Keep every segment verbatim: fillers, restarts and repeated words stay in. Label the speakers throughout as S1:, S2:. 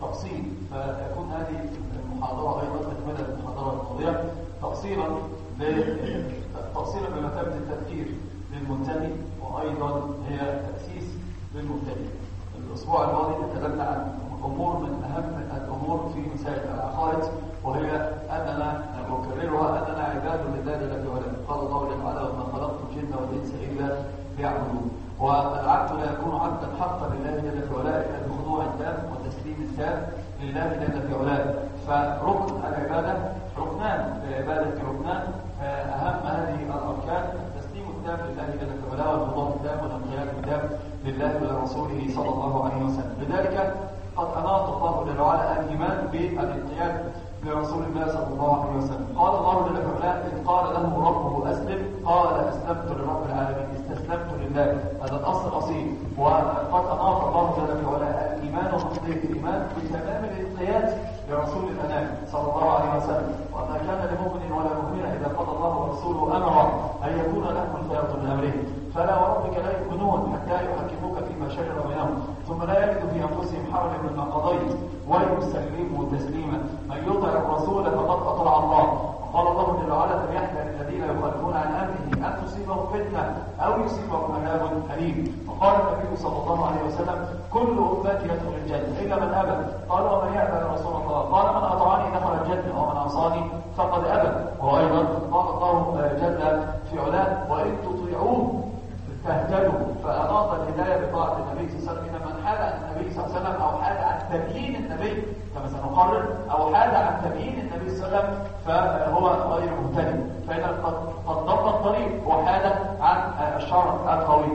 S1: تفصيل، فيكون هذه المحاضرة أيضا تكملة المحاضرة الماضية تفصيلا تفصيلا بمثابة التذكير للمنتمي، وأيضا هي تأسيس للمبتدئ. الأسبوع الماضي تكلمنا عن أمور من أهم الأمور في مسائل العقائد، وهي أننا نكررها أننا عباد لله جل وعلا. قال الله جل وعلا: وما خلقت الجن والإنس إلا ليعبدون. والعبد لا يكون عبدا حقا لله جل وعلا إلا بخضوع تام وتسليم تام لله جل وعلا. فركن العبادة ركنان للعبادة ركنان، أهم هذه الأركان التسليم التام لله جل وعلا والخضوع التام والانقياد التام لله ولرسوله صلى الله عليه وسلم. لذلك قد أناط الله جل وعلا الإيمان بالانقياد لرسول الله صلى الله عليه وسلم. قال الله جل وعلا: إذ قال له ربه أسلم قال أسلمت لرب العالمين، استسلمت لله. هذا الأصل الأصيل. وقد أناط الله جل وعلا الإيمان ومقتضى الإيمان بتمام الانقياد لرسول الأنام صلى الله عليه وسلم، وما كان لمؤمن ولا مؤمنة إذا قضى الله ورسوله أمرا أن يكون لهم الخيرة من أمرهم، فلا وربك لا يؤمنون حتى يحكموك فيما شجر بينهم ثم لا يجدوا في أنفسهم حرجا مما قضيت ويسلموا تسليما. من يطع الرسول فقد أطاع الله. وقال الله جل وعلا: فليحذر الذين يخالفون عن أمره أن تصيبهم فتنة أو يصيبهم عذاب أليم. وقال النبي صلى الله عليه وسلم: كل أمتي يدخل الجنة إلا من أبى. قال: ومن يأبى يا رسول الله؟ قال: من أطاعني دخل الجنة ومن عصاني فقد أبى. وأيضا قال الله جل في علاه: وإن تطيعوه تهتدوا. فأناط الهداية بطاعة النبي صلى الله عليه وسلم. من حاد عن النبي صلى الله عليه وسلم أو حاد عن تبيين النبي كما سنقرر أو حاد عن تبيين النبي صلى الله عليه وسلم فهو غير مهتدي، فإن قد ضل الطريق وحاد عن الشرع القوي.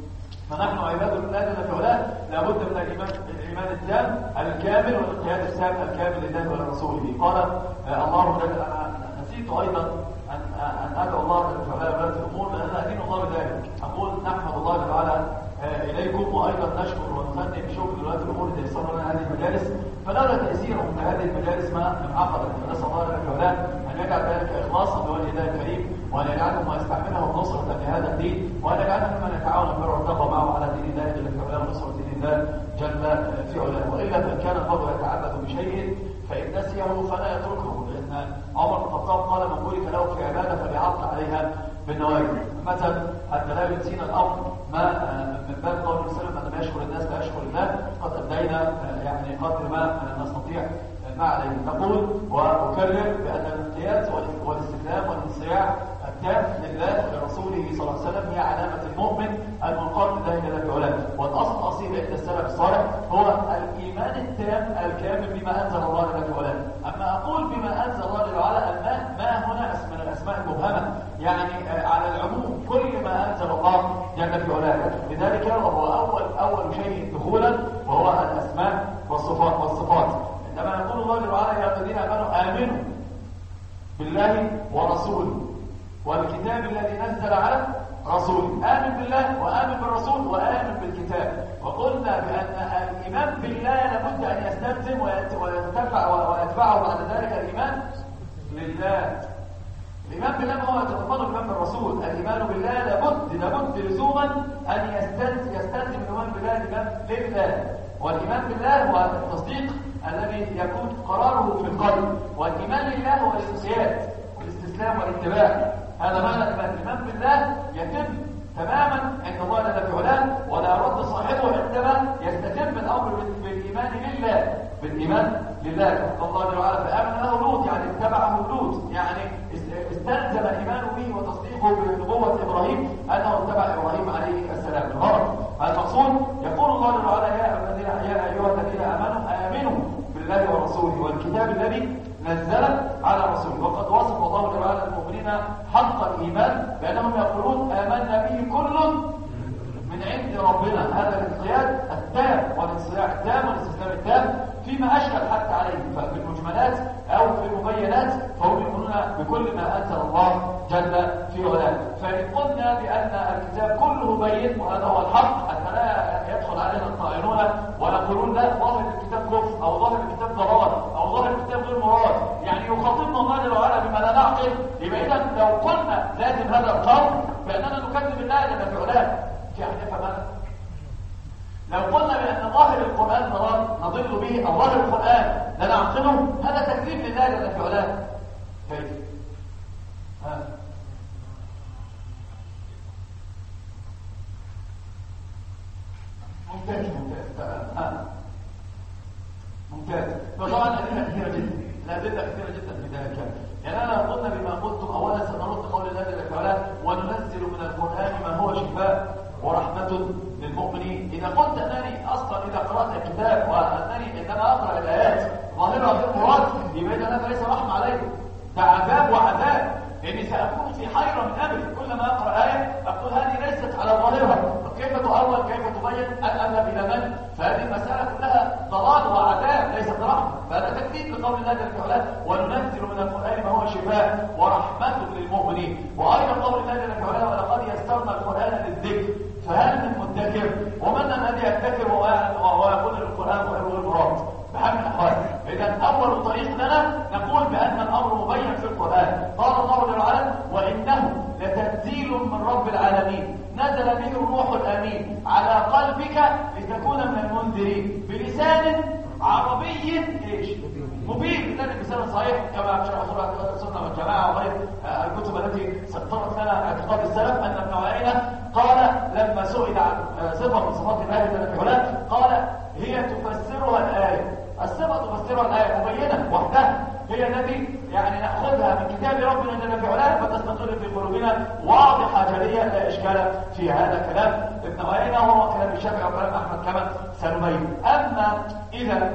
S1: فنحن عباد الله جل وعلا لابد من الإيمان الإيمان التام الكامل والانقياد التام الكامل لله ولرسوله. قال الله جل وعلا: نسيت أيضا أن أن أدعو الله جل وعلا ولاة الأمور لأن أدين الله بذلك. أقول نحمد الله جل وعلا إليكم، وأيضا نشكر ونقدم شكر لولاة الأمور الذين يسرون لنا هذه المجالس، فلولا تأثيرهم بهذه المجالس ما انعقدت. فنسأل الله جل وعلا أن يجعل ذلك إخلاصا لوجه الله الكريم، وأن يجعلهم ويستعملهم نصرة لهذا الدين، وأن يجعلهم ممن يتعاون بالبر والتقوى معه على دين الله جل وعلا ونصرة دين الله جل في علاه. وإلا فإن كان المرء يتعبد بشيء فإن نسيه فلا يتركه، لأن عمر بن الخطاب قال: من بورك له في عبادة فليعط عليها بالنواجذ. مثلا حتى لا ينسينا الأمر ما من باب قول وسلم أن يشكر الناس لا يشكر الله، قد أدينا يعني قدر ما نستطيع ما عليه. نقول وأكرر بأن الانقياد والاستسلام والانصياع التام لله ولرسوله صلى الله عليه وسلم هي علامة المؤمن المنقاد لله جل وعلا. والأصل الأصيل عند السلف الصالح هو الإيمان التام الكامل بما أنزل الله جل وعلا. أما أقول بما أنزل الله جل وعلا ما ما هنا من الأسماء المبهمة، يعني على العموم كل ما أنزل الله جل وعلا. لذلك وهو أول أول شيء دخولا وهو الأسماء والصفات والصفات. عندما يقول الله جل وعلا: يا الذين آمنوا آمنوا بالله ورسوله والكتاب الذي نزل على رسوله. آمن بالله وآمن بالرسول وآمن بالكتاب. وقلنا بأن الإيمان بالله لابد أن يستلزم ويتبع ويتبعه بعد ذلك الإيمان لله. الإيمان بالله هو يتضمن الإيمان بالرسول. الإيمان بالله لابد لابد لزوما أن يستلزم يستلزم الإيمان بالله الإيمان لله. والإيمان بالله هو التصديق الذي يكون قراره في القلب، والإيمان لله هو الانقياد والاستسلام والاتباع. هذا معنى الإيمان. الإيمان بالله يتم تماما عند الله جل وعلا، ولا يرد صاحبه عندما يستتم الأمر بالإيمان لله بالإيمان لله. الله جل وعلا: فآمن له لوط، يعني اتبعه لوط، يعني استلزم الإيمان به وتصديقه بنبوة إبراهيم أنه اتبع إبراهيم عليه السلام. الغرض المقصود يقول الله جل وعلا: يا الذين يا أيها الذين آمنوا آمنوا بالله ورسوله والكتاب الذي نزل على رسوله. وقد وصف الله جل وعلا المؤمنين حق الإيمان بأنهم يقولون آمنا به كل من عند ربنا. هذا الانقياد التام والانصياع التام والاستسلام التام فيما أشكل حتى عليه، ففي المجملات أو في المبينات فهم يقولون بكل ما أنزل الله جل في علاه. فإن قلنا بأن الكتاب كله بين وهذا هو الحق، حتى لا يدخل علينا الطائرون ويقولون لا ظاهر الكتاب كفر أو ظاهر الكتاب ضلال أو ظاهر الكتاب غير مراد، يعني يخاطبنا الله جل وعلا بما لا نعقل. يبقى إذا لو قلنا لازم هذا القول بأننا نكذب الله جل في علاه، يعني فماذا؟ لو قلنا بأن ظاهر القرآن نضال نضل به أو ظاهر القرآن لا نعقله، هذا تكذيب لله جل في علاه. كيف؟ ها ممتاز ممتاز ها ممتاز. فطبعا الأدلة كثيرة جدا، الأدلة كثيرة جدا في ذلك. يعني أنا قلنا بما قلتم أولا سنرد قول الله جل وعلا وننزل من القرآن ما هو شفاء ورحمة للمؤمنين. إذا قلت أنني أصلا إذا قرأت الكتاب وأنني عندما أقرأ الآيات ظاهرها غير مراد، يبقى هذا ليس رحمة عليه، ده عذاب وعذاب، لأني سأكون في حيرة من أمري. كلما أقرأ آية أقول هذه ليست على ظاهرها، كيف تؤول كيف تبين أذهب إلى من؟ فهذه المسألة كلها ضلال وعذاب ليست رحمة. فهذا تكذيب لقول الله جل وعلا وننزل من القرآن ما هو شفاء ورحمة للمؤمنين. وأيضا قول الله جل وعلا ولقد يسرنا القرآن للذكر فهل من مدكر؟ ومن الذي يدكر ويقول القرآن غير المراد بحال الأحوال. إذا أول طريق لنا نقول بأن الأمر مبين في القرآن. قال الله جل وعلا وإنه لتنزيل من رب العالمين نزل به الروح الأمين على قلبك لتكون من المنذرين بلسان عربي ايش؟ مبين. لذلك بلسان صحيح كما شرح رسول الله صلى الله عليه وسلم والجماعة وغير الكتب التي سطرت لنا اعتقاد السلف أن ابن عيينة قال لما سئل عن صفة من صفات الآية التي هناك قال هي تفسرها الآية. الصفة تفسرها الآية مبينة وحدها، هي التي يعني نأخذها من كتاب ربنا جل في علاه فتستقر في قلوبنا واضحة جلية لا إشكال في هذا. كلام ابن عيينة وهو كلام الشافعي وكلام أحمد كما سنبين. أما إذا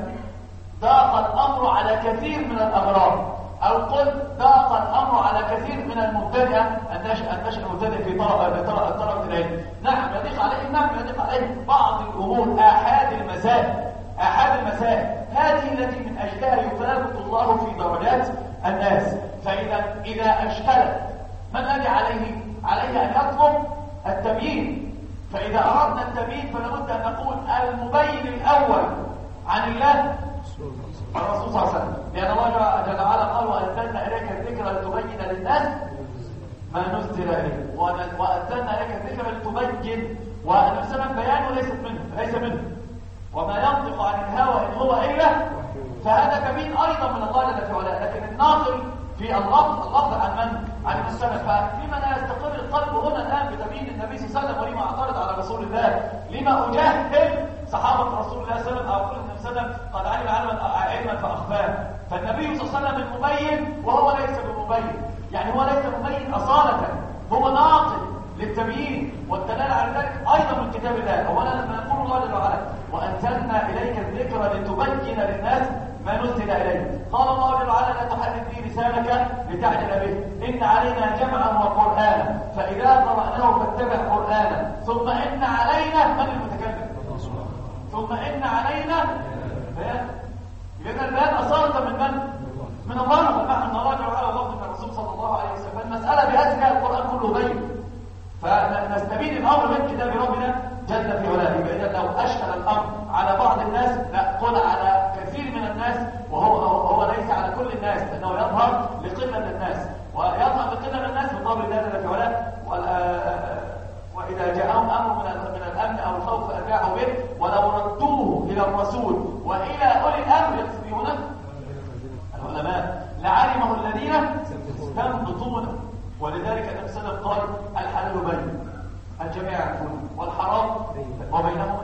S1: ضاق الأمر على كثير من الأغراض أو قل ضاق الأمر على كثير من المبتدئة النشأ المبتدئ في طلب العلم، نعم يضيق عليه، نعم يضيق عليه بعض الأمور آحاد المسائل آحاد المسائل هذه التي من أجلها يثابت الله في درجات الناس. فإذا إذا أشكلت من الذي عليه؟ عليه أن يطلب التبيين. فإذا أردنا التبيين فلابد أن نقول المبين الأول عن الله الرسول صلى الله عليه وسلم، لأن الله جل وعلا قال وأنزلنا إليك الذكر لتبين للناس ما نزل إليه، وأنزلنا إليك الذكر لتبين، والنبي صلى الله عليه وسلم بيانه ليست منه ليس منه وما ينطق عن الهوى إن هو إلا، فهذا كبير أيضا من الله جل وعلا. لكن الناقل في اللفظ اللفظ عن من؟ عن السلف. فلما لا يستقر القلب هنا الآن بتبيين النبي صلى الله عليه وسلم ولما اعترض على رسول الله؟ لما أجهل صحابة رسول الله صلى الله عليه وسلم أو كل النبي صلى الله عليه وسلم قد علم علما علما فأخفاه؟ فالنبي صلى الله عليه وسلم المبين وهو ليس بمبين، يعني هو ليس مبين أصالة، هو ناقل للتبيين والدلالة على ذلك أيضا من كتاب الله. أولا لما نقول الله جل وعلا وأنزلنا إليك الذكر لتبين للناس ما نزل إليه، قال الله جل وعلا لا تحرك به لسانك لتعجل به، إن علينا جمعا وقرآنا فإذا قرأناه فاتبع قرآنا ثم إن علينا من المتكلم ثم إن علينا بيان. إذا البيان أصالة من من؟ من الله. ونحن الله جل وعلا وضبط الرسول صلى الله عليه وسلم. فالمسألة بهذا القرآن كله بين، فنستبين الأمر من كتاب ربنا جل في علاه. إذا لو أشكل الأمر على بعض الناس نقول على كثير من الناس، وهو هو ليس على كل الناس، لأنه يظهر لقلة الناس، ويظهر لقلة الناس بقول الله جل في علاه وإذا جاءهم أمر من من الأمن أو الخوف أذاعوا به ولو ردوه إلى الرسول وإلى أولي الأمر يقصدون العلماء لعلمه الذين يستنبطونه. ولذلك النبي صلى الله عليه وسلم قال الحلال بين الجميع يعرفون والحرام وبينهما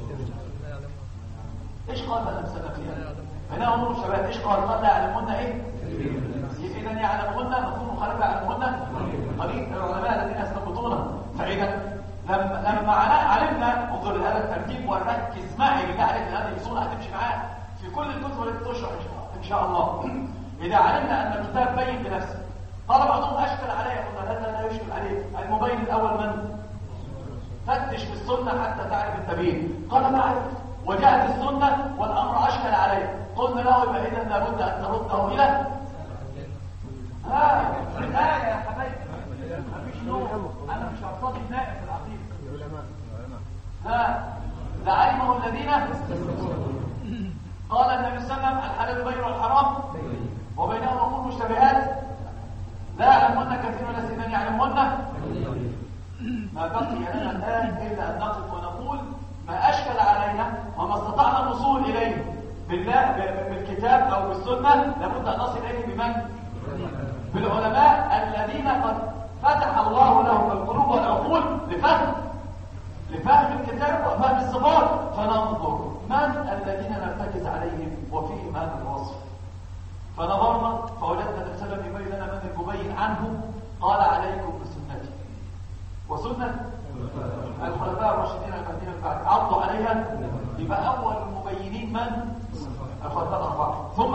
S1: ايش قال النبي صلى الله عليه وسلم؟ بينهما امور الشباب. ايش قال؟ قال لا يعلمون ايه؟ اذا يعلمون مفهوم مخالفه يعلمون قليل العلماء الذين يستنبطونه. فاذا لما لما علمنا انظر لهذا الترتيب وركز معي بالله عليك هذه الاصول هتمشي معاه في كل الكتب التي تشرح ان شاء الله. اذا علمنا ان الكتاب بين بنفسه، قال بعضهم أشكل عليه، قلنا هذا لا يشكل عليه. المبين الأول من؟ فتش في السنة حتى تعرف التبيين. قال ما عرف وجاءت السنة والأمر أشكل عليه، قلنا له يبقى إذا لابد أن نرده إلى ها الآية يا حبايبي. مفيش نوم، أنا مش هرتضي نائب في العقيدة. ها لعلمه الذين قال النبي صلى الله عليه وسلم الحلال بين والحرام وبينهما أمور مشتبهات لا يعلمون كثير من الناس من يعلمون. ما بقي لنا الآن إلا أن نقف ونقول ما أشكل علينا وما استطعنا الوصول إليه بالكتاب او بالسنه لابد ان نصل اليه بمن؟ بالعلماء الذين قد فتح الله لهم القلوب والعقول لفهم لفهم الكتاب وفهم الصفات. فننظر من الذين نرتكز عليهم وفيهم هذا الوصف. فنظرنا فوجدنا النبي صلى الله عليه وسلم يبين لنا من المبين عنه. قال عليكم بسنتي وسنه الخلفاء الراشدين المهديين من بعد عضوا عليها. يبقى اول المبينين من؟ الخلفاء الاربعه، ثم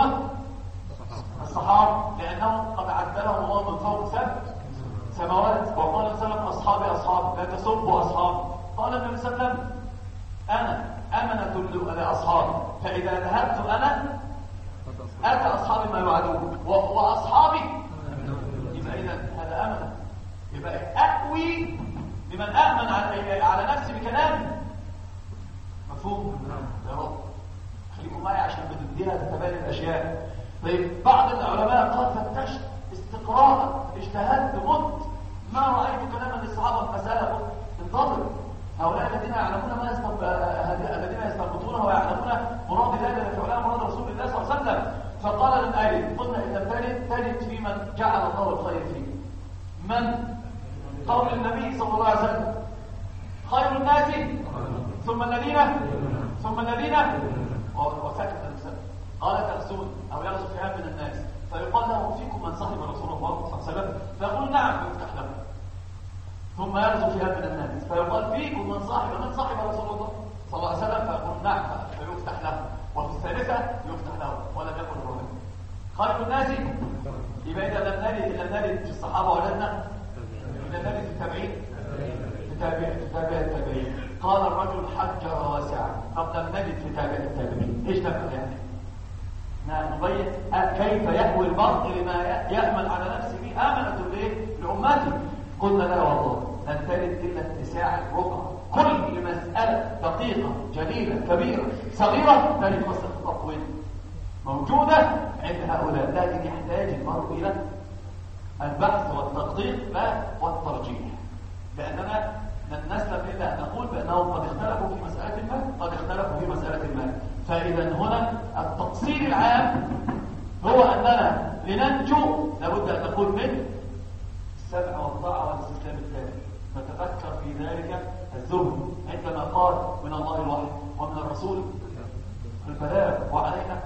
S1: الصحابه، لانهم قد عدلهم الله من فوق سبع سماوات. وقال النبي صلى الله عليه وسلم اصحابي اصحابي لا تسبوا اصحابي. قال النبي صلى الله عليه وسلم انا امنه لاصحابي، فاذا ذهبت انا اتى اصحابي ما يوعدون واصحابي. يبقى اذا هذا امنه، يبقى اقوي لمن امن على على نفسي بكلامي. مفهوم يا رب؟ خليكم معي عشان بديها تتبين الاشياء. طيب بعض العلماء قال فتشت استقراء اجتهدت مت ما رايت كلاما للصحابه في مساله. قلت انتظر، هؤلاء الذين يعلمون ما يستنب... الذين يستنبطونه ويعلمون مراد الله الذي يعلم مراد رسول الله صلى الله عليه وسلم. فقال لن أرد. قلنا إذا ترد ترد في من جعل الله الخير فيه. من؟ قول النبي صلى الله عليه وسلم خير الناس ثم الذين ثم الذين وسكت المسلم. قال تغزون أو يغزو فئام من الناس فيقال له فيكم من صاحب رسول الله صلى الله عليه وسلم فيقول نعم فيفتح له. ثم يغزو فئام من الناس فيقال فيكم من صاحب من صاحب رسول الله صلى الله عليه وسلم فيقول نعم فيفتح له. وفي الثالثة يفتح له ولم يكن الرابع. خير الناس يبقى إذا لم نرد لم نرد في الصحابة ولدنا إذا نرد في التابعين في تابع في تابع التابعين. قال الرجل حجر واسعا. طب لم نرد في تابع التابعين ايش نفعل يعني؟ نبين كيف يحوي المرء لما يأمن على نفسه به آمنة لأمته. قلنا لا والله لن ترد إلا اتساع الرقعة. كل مسألة دقيقة جليلة كبيرة صغيرة ترد مسألة التطويل موجودة عند هؤلاء، لكن يحتاج المرء إلى البحث والتدقيق لا والترجيح. لأننا لن نسلم إلا أن نقول بأنهم قد اختلفوا في مسألة ما قد اختلفوا في مسألة ما. فإذا هنا التقصير العام هو أننا لننجو لابد أن نقول من السمع والطاعة والاستسلام التام. فتفكر في ذلك الزهد عندما قال من الله الوحي ومن الرسول البلاغ وعلينا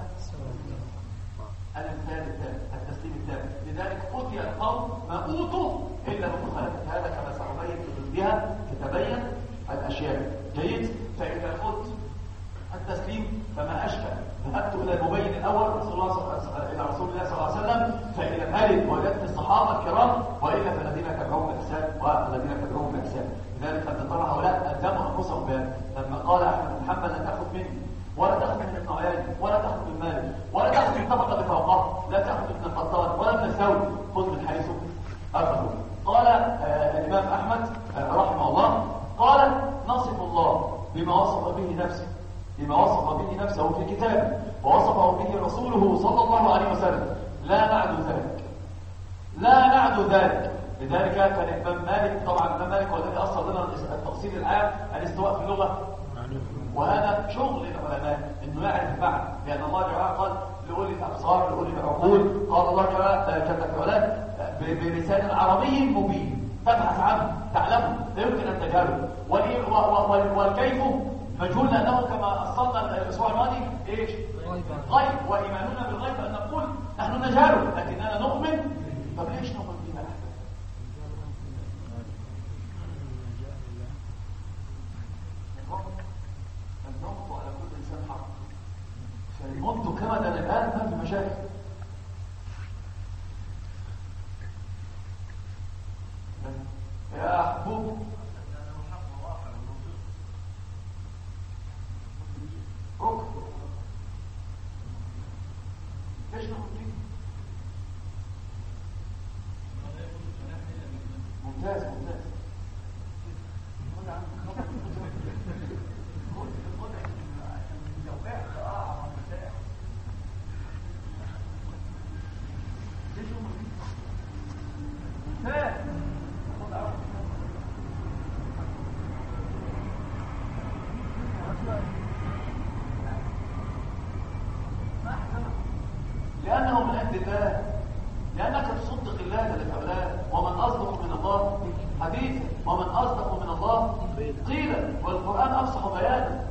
S1: الامتثال التام التسليم التام. لذلك أوتي القوم ما أوتوا إلا بمخالفة هذا كما سأبين بها تتبين الأشياء. جيد. فإذا قلت التسليم فما أشبه ذهبت إلى المبين الأول رسول الله صلى إلى رسول الله صلى الله عليه وسلم فإذا هل وجدت الصحابة الكرام وإلا فالذين تبعوهم بإحسان والذين تبعوهم بإحسان. لذلك أن ترى هؤلاء ألزموا أنفسهم بهذا. لما قال أحمد بن محمد لا تأخذ مني ولا تأخذ من ابن عيان ولا تأخذ من مالك ولا تأخذ من طبقة اللي فوقها لا تأخذ من الخطاب ولا من الثوري خذ من حيث أخذوا. قال آه الإمام أحمد آه رحمه الله قال نصف الله بما وصف به نفسه بما وصف به نفسه في كتابه ووصفه به رسوله صلى الله عليه وسلم لا نعد ذلك لا نعد ذلك. لذلك كان الإمام مالك طبعا الإمام مالك هو الذي أصل لنا التفصيل العام الاستواء في اللغة وهذا شغل العلماء انه يعرف المعنى. لأن الله تعالى قال لأولي الأبصار لأولي العقول قال الله تعالى كتفعلات بلسان عربي مبين تبحث عنه تعلمه لا يمكن أن تجهله. والكيف مجهول لأنه كما أصلنا الأسبوع الماضي إيش؟ غيب. وإيماننا بالغيب أن نقول نحن نجهله لكننا نؤمن. طب ليش نؤمن بما نحن؟ النقط على كل إنسان حق. فالمنطق كما الآن ما في مشاكل. يا حبوب ركن ليش نقول فيه؟ ممتاز ممتاز. خد عنك خبر خد خد لو وقعت اه على المساء ليش نقول فيه؟ ممتاز. خد عنك ما لأنه من عند الله، لأنك تصدق الله جل وعلا. ومن أصدق من الله حديثا، ومن أصدق من الله قيلا، والقرآن أفصح بيانا.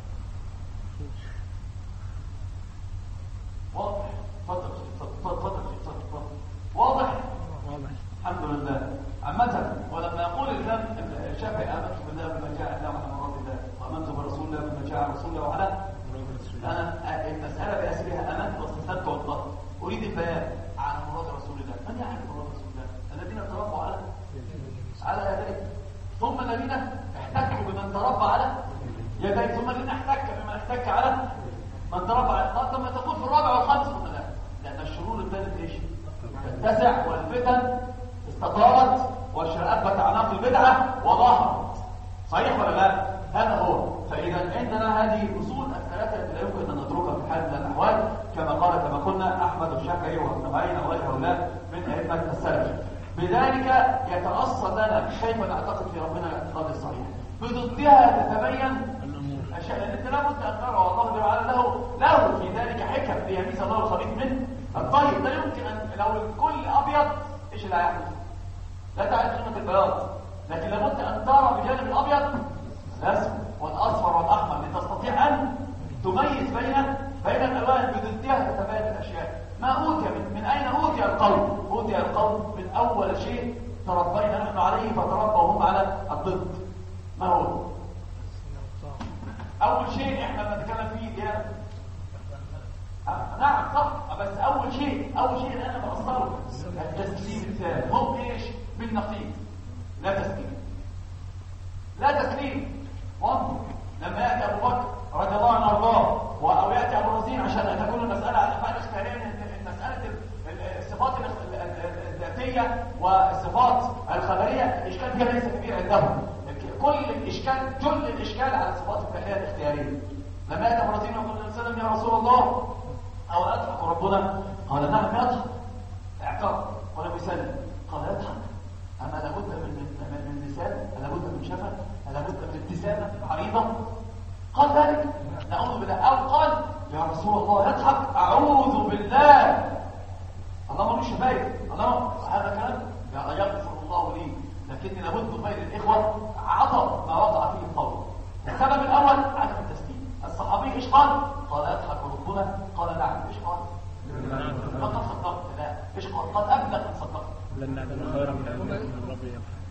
S1: واضح؟ تفضل تفضل تفضل. واضح؟
S2: واضح.
S1: الحمد لله. عامة ولما يقول الإمام الشافعي آمنت بالله بما جاء الله وعلى مراد الله، وآمنت برسول الله بما جاء رسول الله وعلى أنا المسألة بأسرها آمنت واستسلمت والله أريد البيان على مراد رسول الله. من يعرف مراد رسول الله؟ الذين تربوا على على يديه، ثم الذين احتكوا بمن تربى على يديه، ثم الذين احتك بمن احتك على من تربى على يديه. ثم تقول في الرابع والخامس من الله، لأن الشرور ابتدت ايش؟ تتسع، والفتن استقرت، والشرأبت أعناق البدعة وظهرت. صحيح ولا لا؟ هذا هو. فإذا عندنا هذه الأصول الثلاثة التي لا يمكن أن نتركها في حال من الأحوال، كما قال كما قلنا أحمد الشافعي وابن معين وغير هؤلاء من أئمة السلف. بذلك يتأصل لنا كيف نعتقد في ربنا الاعتقاد الصحيح. بضدها تتبين أشياء، لأن أنت لابد أن ترى والله جل وعلا له له في ذلك حكم ليميز الله الخبيث من الطيب. لا يمكن أن لو الكل أبيض إيش اللي هيحدث؟ لا تعرف قيمة البياض، لكن لابد أن ترى بجانب الأبيض الأسود والأصفر والأحمر لتستطيع أن تميز بين بين الألوان. بضدها تتبين الأشياء. ما أوتي من, من أين أوتي القوم؟ أوتي القوم من أول شيء تربينا نحن عليه، فتربوا هم على الضد. ما هو؟ أول شيء إحنا بنتكلم فيه يا آه نعم صح، بس أول شيء أول شيء أنا بأصله التسليم الثاني. هم إيش؟ بالنقيض. لا تسليم، لا تسليم. وانظر لما يأتي أبو بكر رضي الله عنه وارضاه، أو يأتي أبو رزين عشان تكون المسألة على أفعال اختيارية، مسألة الصفات الذاتية والصفات الخبرية الإشكال فيها ليس كبير عندهم. كل الإشكال كل الإشكال على الصفات الفعلية الاختيارية. لما يأتي أبو رزين يقول النبي صلى الله عليه وسلم يا رسول الله أو أضحك ربنا؟ قال نعم يضحك. اعترف ولم يسلم. قال يضحك. أما لابد من من من لسان، لابد من شفة، لابد من ابتسامة عريضة. قال ذلك نعوذ بالله. أو قال يا رسول الله يضحك، أعوذ بالله. الله ملوش شفايف. الله هذا كلام يغفر الله لي، لكني لابد بين الإخوة عطى ما وقع فيه القول. السبب الأول عدم التسليم. الصحابي إيش قال؟ قال يضحك ربنا. قال نعم. إيش قال؟ فقد صدقت. لا إيش قال؟ قد أبلغ من صدقت.
S2: لن نعلم خيرا من ربي.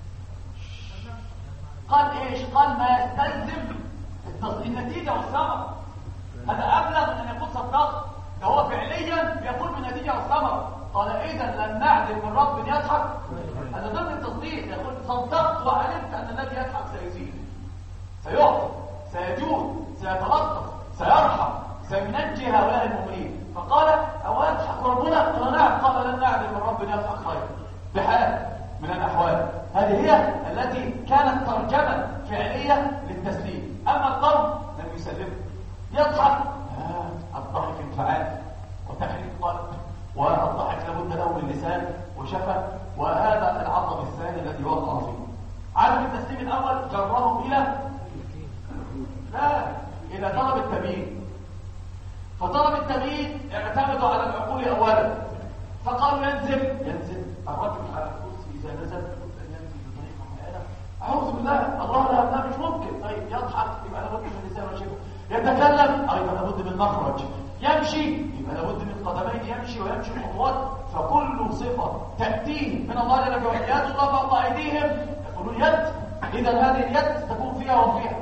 S1: قال ايش؟ قال ما يستلزم النتيجه والثمره. هذا ابلغ من ان يكون صدق. ده هو فعليا يكون بالنتيجه والثمره. قال اذا لن نعدل من رب يضحك. هذا ضمن التصديق. يقول صدقت وعلمت ان الذي يضحك سيزيد، سيعطي، سيجود، سيتلطف، سيرحم، سينجي هؤلاء المؤمنين. فقال او يضحك ربنا؟ قال نعم. قال لن نعدل من رب يضحك خيرا بحال من الأحوال. هذه هي التي كانت ترجمة فعلية للتسليم. أما القوم لم يسلموا. يضحك آه الضحك انفعال وتحريك قلب، والضحك لابد له من لسان وشفة، وهذا العطب الثاني الذي وقع فيه. عدم التسليم الأول جرهم إلى لا إلى طلب التبيين. فطلب التبيين اعتمدوا على العقول أولا، فقالوا ينزل ينزل الرجل على الكرسي إذا نزل أن ينزل بطريقة معينة. أعوذ بالله، الله لا لا مش ممكن. طيب يضحك يبقى لابد من لسان وشفة. يتكلم أيضا لابد من مخرج. يمشي يبقى لابد من قدمين يمشي ويمشي خطوات. فكل صفة تأتيه من الله جل وعلا. يد الله فوق أيديهم يقولون يد، إذا هذه اليد تكون فيها وفيها.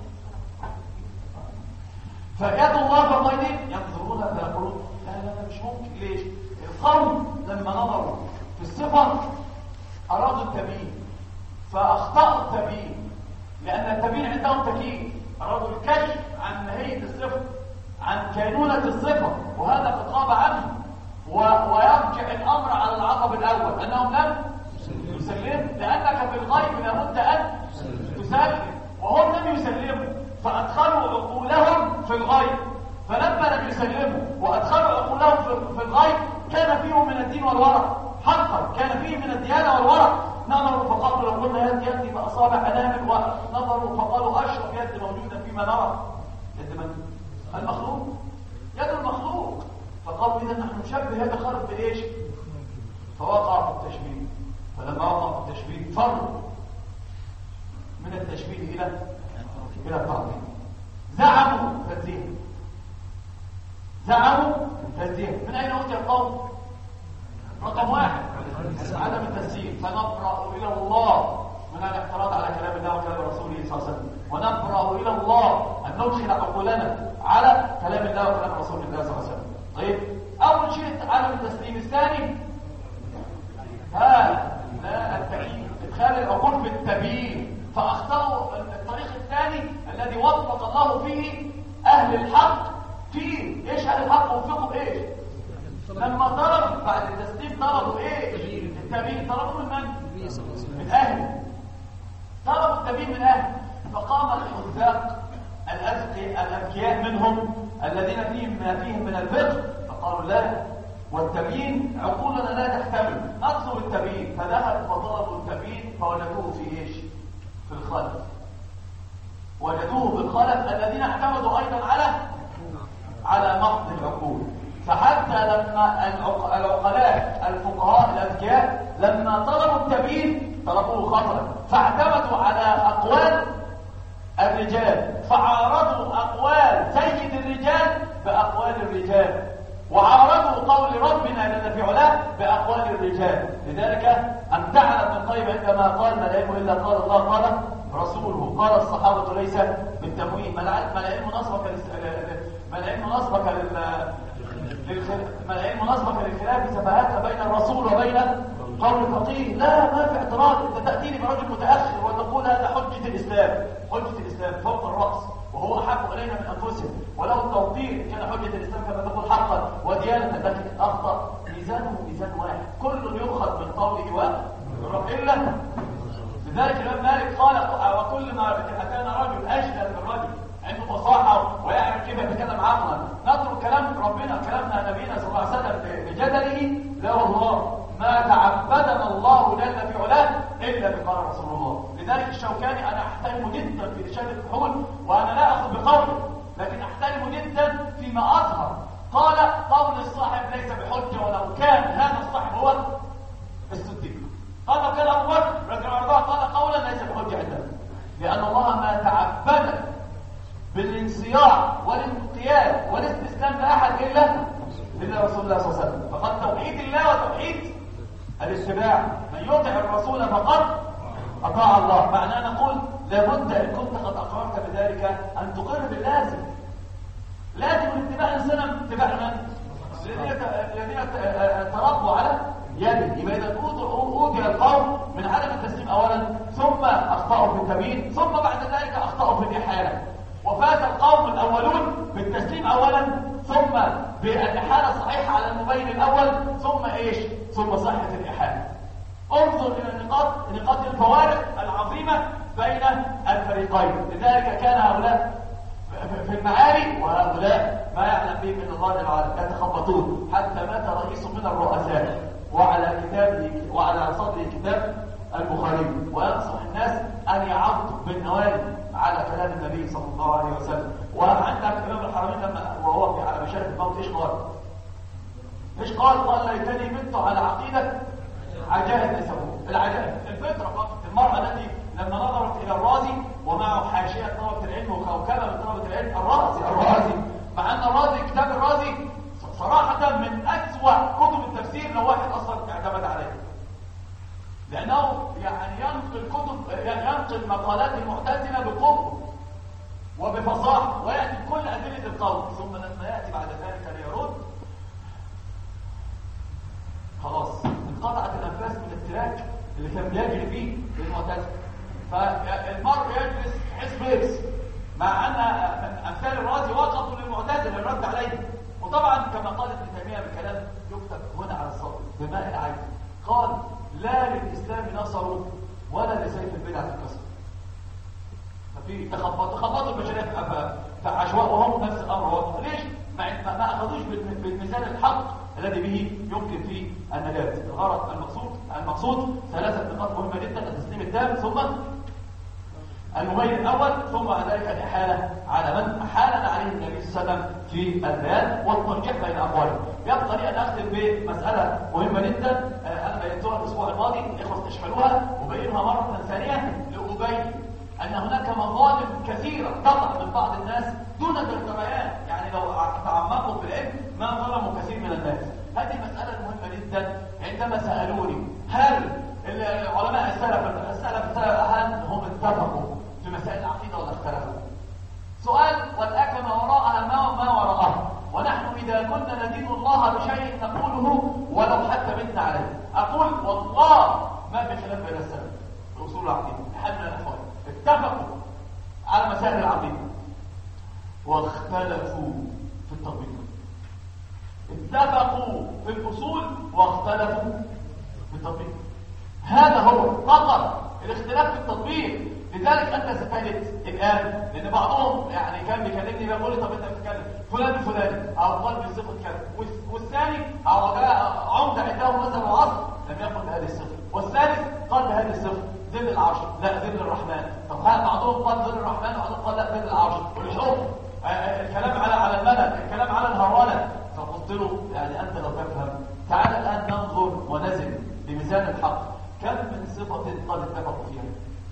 S1: فيد الله فوق أيديهم ينظرون فيقولون لا لا لا مش ممكن. ليش؟ القوم لما نظروا في الصفة أرادوا التبيين فأخطأوا التبيين، لأن التبيين عندهم تكييف. أرادوا الكشف عن ماهية الصفة، عن كينونة الصفة، وهذا قد غاب عنه. ويرجع الأمر على العقب الأول أنهم لم يسلموا، لأنك في الغيب لابد أن تسلم، وهم لم يسلموا فأدخلوا عقولهم في الغيب. فلما لم يسلموا وأدخلوا عقولهم في الغيب كان فيهم من الدين والورع. حقا كان فيه من الديانة والورع. نظروا فقالوا لو قلنا يد يدي بأصابع أنامل، ونظروا فقالوا أشرف يد موجودة فيما نرى. يد من؟ المخلوق. يد المخلوق. فقالوا فقالوا إذا نحن نشبه هذا الخالق بإيش؟ فوقع في التشبيه. فلما وقع في التشبيه فر من التشبيه إلى إلى التعطيل. زعموا تنزيه، زعموا تنزيه. من أين أوتي القوم؟ رقم واحد عدم التسليم. فنبرأ إلى الله من الاعتراض على كلام الله وكلام رسوله صلى الله عليه وسلم، ونبرأ إلى الله أن ندخل عقولنا على كلام الله وكلام رسول الله صلى الله عليه وسلم. طيب، أول شيء عدم التسليم. الثاني ها لا التعيين، إدخال العقول في التبيين. فأخطأوا الطريق الثاني الذي وفق الله فيه أهل الحق فيه. إيش أهل الحق وفقوا بإيش؟ لما طلب بعد التسليم طلبوا إيش؟ التبيين. طلبوا من من؟ من أهل. طلبوا التبيين من أهل. فقام الحذاق الأذكياء منهم الذين فيهم ما فيهم من الفقه فقالوا لا، والتبيين عقولنا لا تحتمل، نطلب التبيين. فذهبوا فطلبوا التبيين فوجدوه في إيش؟ في الخلف. وجدوه بالخلف الذين اعتمدوا أيضا على على نقد العقول. فحتى لما العقلاء الفقهاء الأذكياء لما طلبوا التبيين طلبوه خطأ، فاعتمدوا على أقوال الرجال، فعارضوا أقوال سيد الرجال بأقوال الرجال، وعارضوا قول ربنا جل في علاه بأقوال الرجال. لذلك امتعنا ابن القيم عندما قال ما العلم إلا قال الله قال رسوله قال الصحابة ليس بالتمويه. ما العلم نصبك ما العلم نصبك لل ما العلم نصبك للخلاف سفاهات بين الرسول وبين قول الفقيه. لا، ما في اعتراض. انت تأتيني برجل متأخر وتقول هذا حجة الإسلام. حجة الإسلام فوق الرأس، وهو أحب إلينا من أنفسهم، وله التوقير كان حجة الإسلام كما تقول حقا وديانة. لكن أخطأ ميزانه ميزان واحد، كل يؤخذ من قوله ويرد إلا. لذلك الإمام مالك قال وكل ما كان رجل أجهل من رجل عنده فصاحة ويعرف كيف يتكلم عقلا نترك كلام ربنا كلامنا نبينا صلى الله عليه وسلم بجدله. لا والله ما تعبدنا الله جل في علاه إلا بقال رسول الله. لذلك الشوكاني أنا أحترم جدا في إرشاد الكحول، وأنا لا أخذ بقوله لكن أحترم جدا فيما أظهر. قال قول الصاحب ليس بحجة ولو كان هذا الصاحب هو الصديق. قال لو كان أبو بكر رضي الله عنه قال قولا ليس بحجة عندنا، لأن الله ما تعبدنا بالانصياع والانقياد والاستسلام لأحد إلا إلا رسول الله صلى الله عليه وسلم. فقد توحيد الله وتوحيد الاتباع، من يطع الرسول فقد أطاع الله. معناه نقول لابد إن كنت قد أقررت بذلك أن تقر باللازم. لازم الاتباع الإنسان اتباع من؟ الذين تربوا على يده. يبقى إذا أوتي القوم من عدم التسليم أولا، ثم أخطأوا في التبيين، ثم بعد ذلك أخطأوا في الإحالة. وفات القوم الأولون بالتسليم أولا، ثم بالإحالة الصحيحة على المبين الأول، ثم إيش؟ ثم صحة الإحالة. انظر إلى النقاط نقاط الفوارق العظيمة بين الفريقين. لذلك كان هؤلاء في المعالي وهؤلاء ما يعلم به من الله العالم يتخبطون، حتى مات رئيس من الرؤساء وعلى كتابه وعلى صدره كتاب البخاري، وينصح الناس أن يعضوا بالنوادي على كلام النبي صلى الله عليه وسلم. وعندك إمام الحرمين لما وهو على مشاهد الموت إيش قال؟ إيش قال؟ قال ليتني مت على عقيدة عجائب نسبوه. العجائب الفطرة فقط. المرأة التي لما نظرت إلى الرازي ومعه حاشية طلبة العلم وكوكبة من طلبة العلم الرازي الرازي مع أن الرازي كتاب الرازي صراحة من أسوأ كتب التفسير لو واحد أصلا اعتمد عليه، لأنه يعني ينقل كتب ينقل مقالات المعتزلة بقوة وبفصاحة ويأتي بكل أدلة القول، ثم لما يأتي بعد ذلك ليرد خلاص انقطعت الأنفاس من التراك اللي كان بيجري فيه للمعتزلة. فالمرء يجلس حزب بيبس مع أن أمثال الرازي وقفوا للمعتزلة الرد عليه. وطبعا كما قال ابن تيمية بكلام يكتب هنا على الصوت بماء العين، قال لا للإسلام نصر ولا لسيف البدع الكسر. ففي تخبط تخبطوا البشرية في عشواء وهم نفس الأمر واقع. ليش؟ ما ما أخذوش بالميزان الحق الذي به يمكن فيه النجاة. الغرض المقصود المقصود ثلاثة نقاط مهمة جدا: التسليم التام، ثم المبين الأول، ثم بعد ذلك الإحالة على من أحالنا عليه النبي صلى الله عليه وسلم في البيان والترجيح بين أقواله. يبقى لي أن أختم بمسألة مهمة جدا أنا بينتها الأسبوع الماضي، الإخوة استشملوها وبينها مرة ثانية لأبين أن هناك مظالم كثيرة تقع من بعض الناس دون البيان، يعني لو تعمقوا في العلم ما ظلموا كثير من الناس. هذه مسألة مهمة جدا. عندما سألوني هل علماء السلف السلف هل هم اتفقوا في مسائل العقيدة ولا اختلفوا؟ سؤال والأكل ما وراءها ما ما وراءها، ونحن إذا كنا ندين الله بشيء نقوله ولو حتى متنا عليه. أقول والله ما في خلاف بين السلف في أصول العقيدة، حد من الأخوان اتفقوا على مسائل العقيدة واختلفوا في التطبيق. اتفقوا في الأصول واختلفوا في التطبيق. هذا هو فقط الاختلاف في التطبيق. لذلك انت ستجد الان لان بعضهم يعني كان بيكلمني بيقول لي طب انت بتتكلم فلان الفلاني او قال بصفه كذا، والثاني او جاء عمده عنده مثلا العصر لم يقل بهذه الصفه، والثالث قال بهذه الصفه ظل العرش لا ظل الرحمن. طب هذا بعضهم قال ظل الرحمن وبعضهم قال لا ظل العرش. والحكم الكلام على على الملل، الكلام على الهرولة. فقلت له يعني انت لو تفهم تعال الان ننظر ونزل بميزان الحق كم من صفه قد اتفقوا فيها.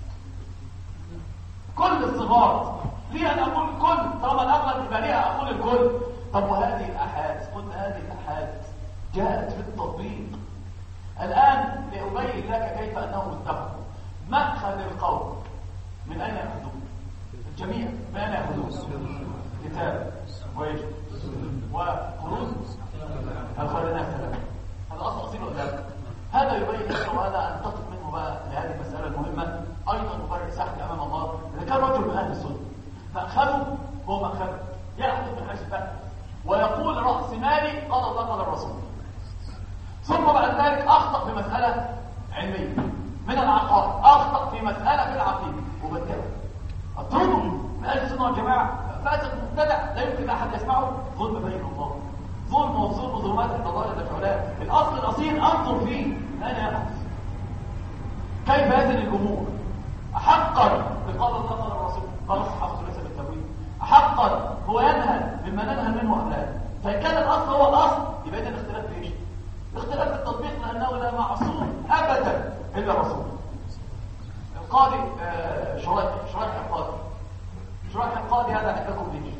S1: كل الصفات لي ان اقول الكل طالما الاغلب يبقى لي اقول الكل. طب وهذه الاحاد قلت هذه الاحاد جاءت في التطبيق. الان لابين لك كيف انهم اتفقوا. مأخذ القول من اين ياخذون؟ الجميع من اين ياخذون؟ كتاب وإيش وقرون الخلينات ثلاثه. هذا اصل اصيل ولا لا؟ هذا يبين لك وهذا انتقد منه بقى لهذه المساله المهمه ايضا مبرر سحب امام الله. اذا كان رجل من اهل السنه ماخذه هو ماخذه ياخذ من حيث الفهم ويقول راس مالي قال الله قال الرسول، ثم بعد ذلك اخطا في مساله علميه من العقائد، اخطا في مساله في العقيده وبدله اطرده من اهل السنه والجماعه. فاسق مبتدع لا يمكن احد يسمعه. ظلم بين الله، ظلم وظلم ظلمات القضايا التفعيلات. الاصل الاصيل انظر فيه اين يحدث كيف يزن الامور. حقا قال الله قال الرسول قال الصحابه ليس بالتمويل. حقا هو ينهى مما ننهى منه ام لا؟ فان كان الاصل هو الاصل يبقى اذا الاختلاف في ايش؟ الاختلاف في التطبيق لانه لا معصوم ابدا الا الرسول. القاضي آه شريح شريح القاضي شريح القاضي هذا عندكم ليش؟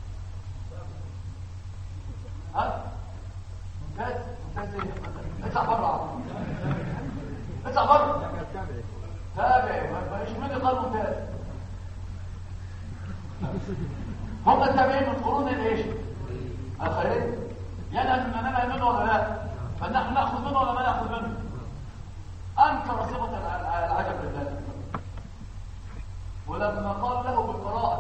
S1: ها؟ ممتاز ممتاز ايه؟ اطلع بره اطلع بره تابع مش من اللي قال ممتاز. هم التابعين من قرون الايش؟ الخيرين. ينهى مما ننهى منه ولا لا؟ فنحن ناخذ منه ولا ما ناخذ منه؟ انكر صفه العجب لله ولما قال له بالقراءه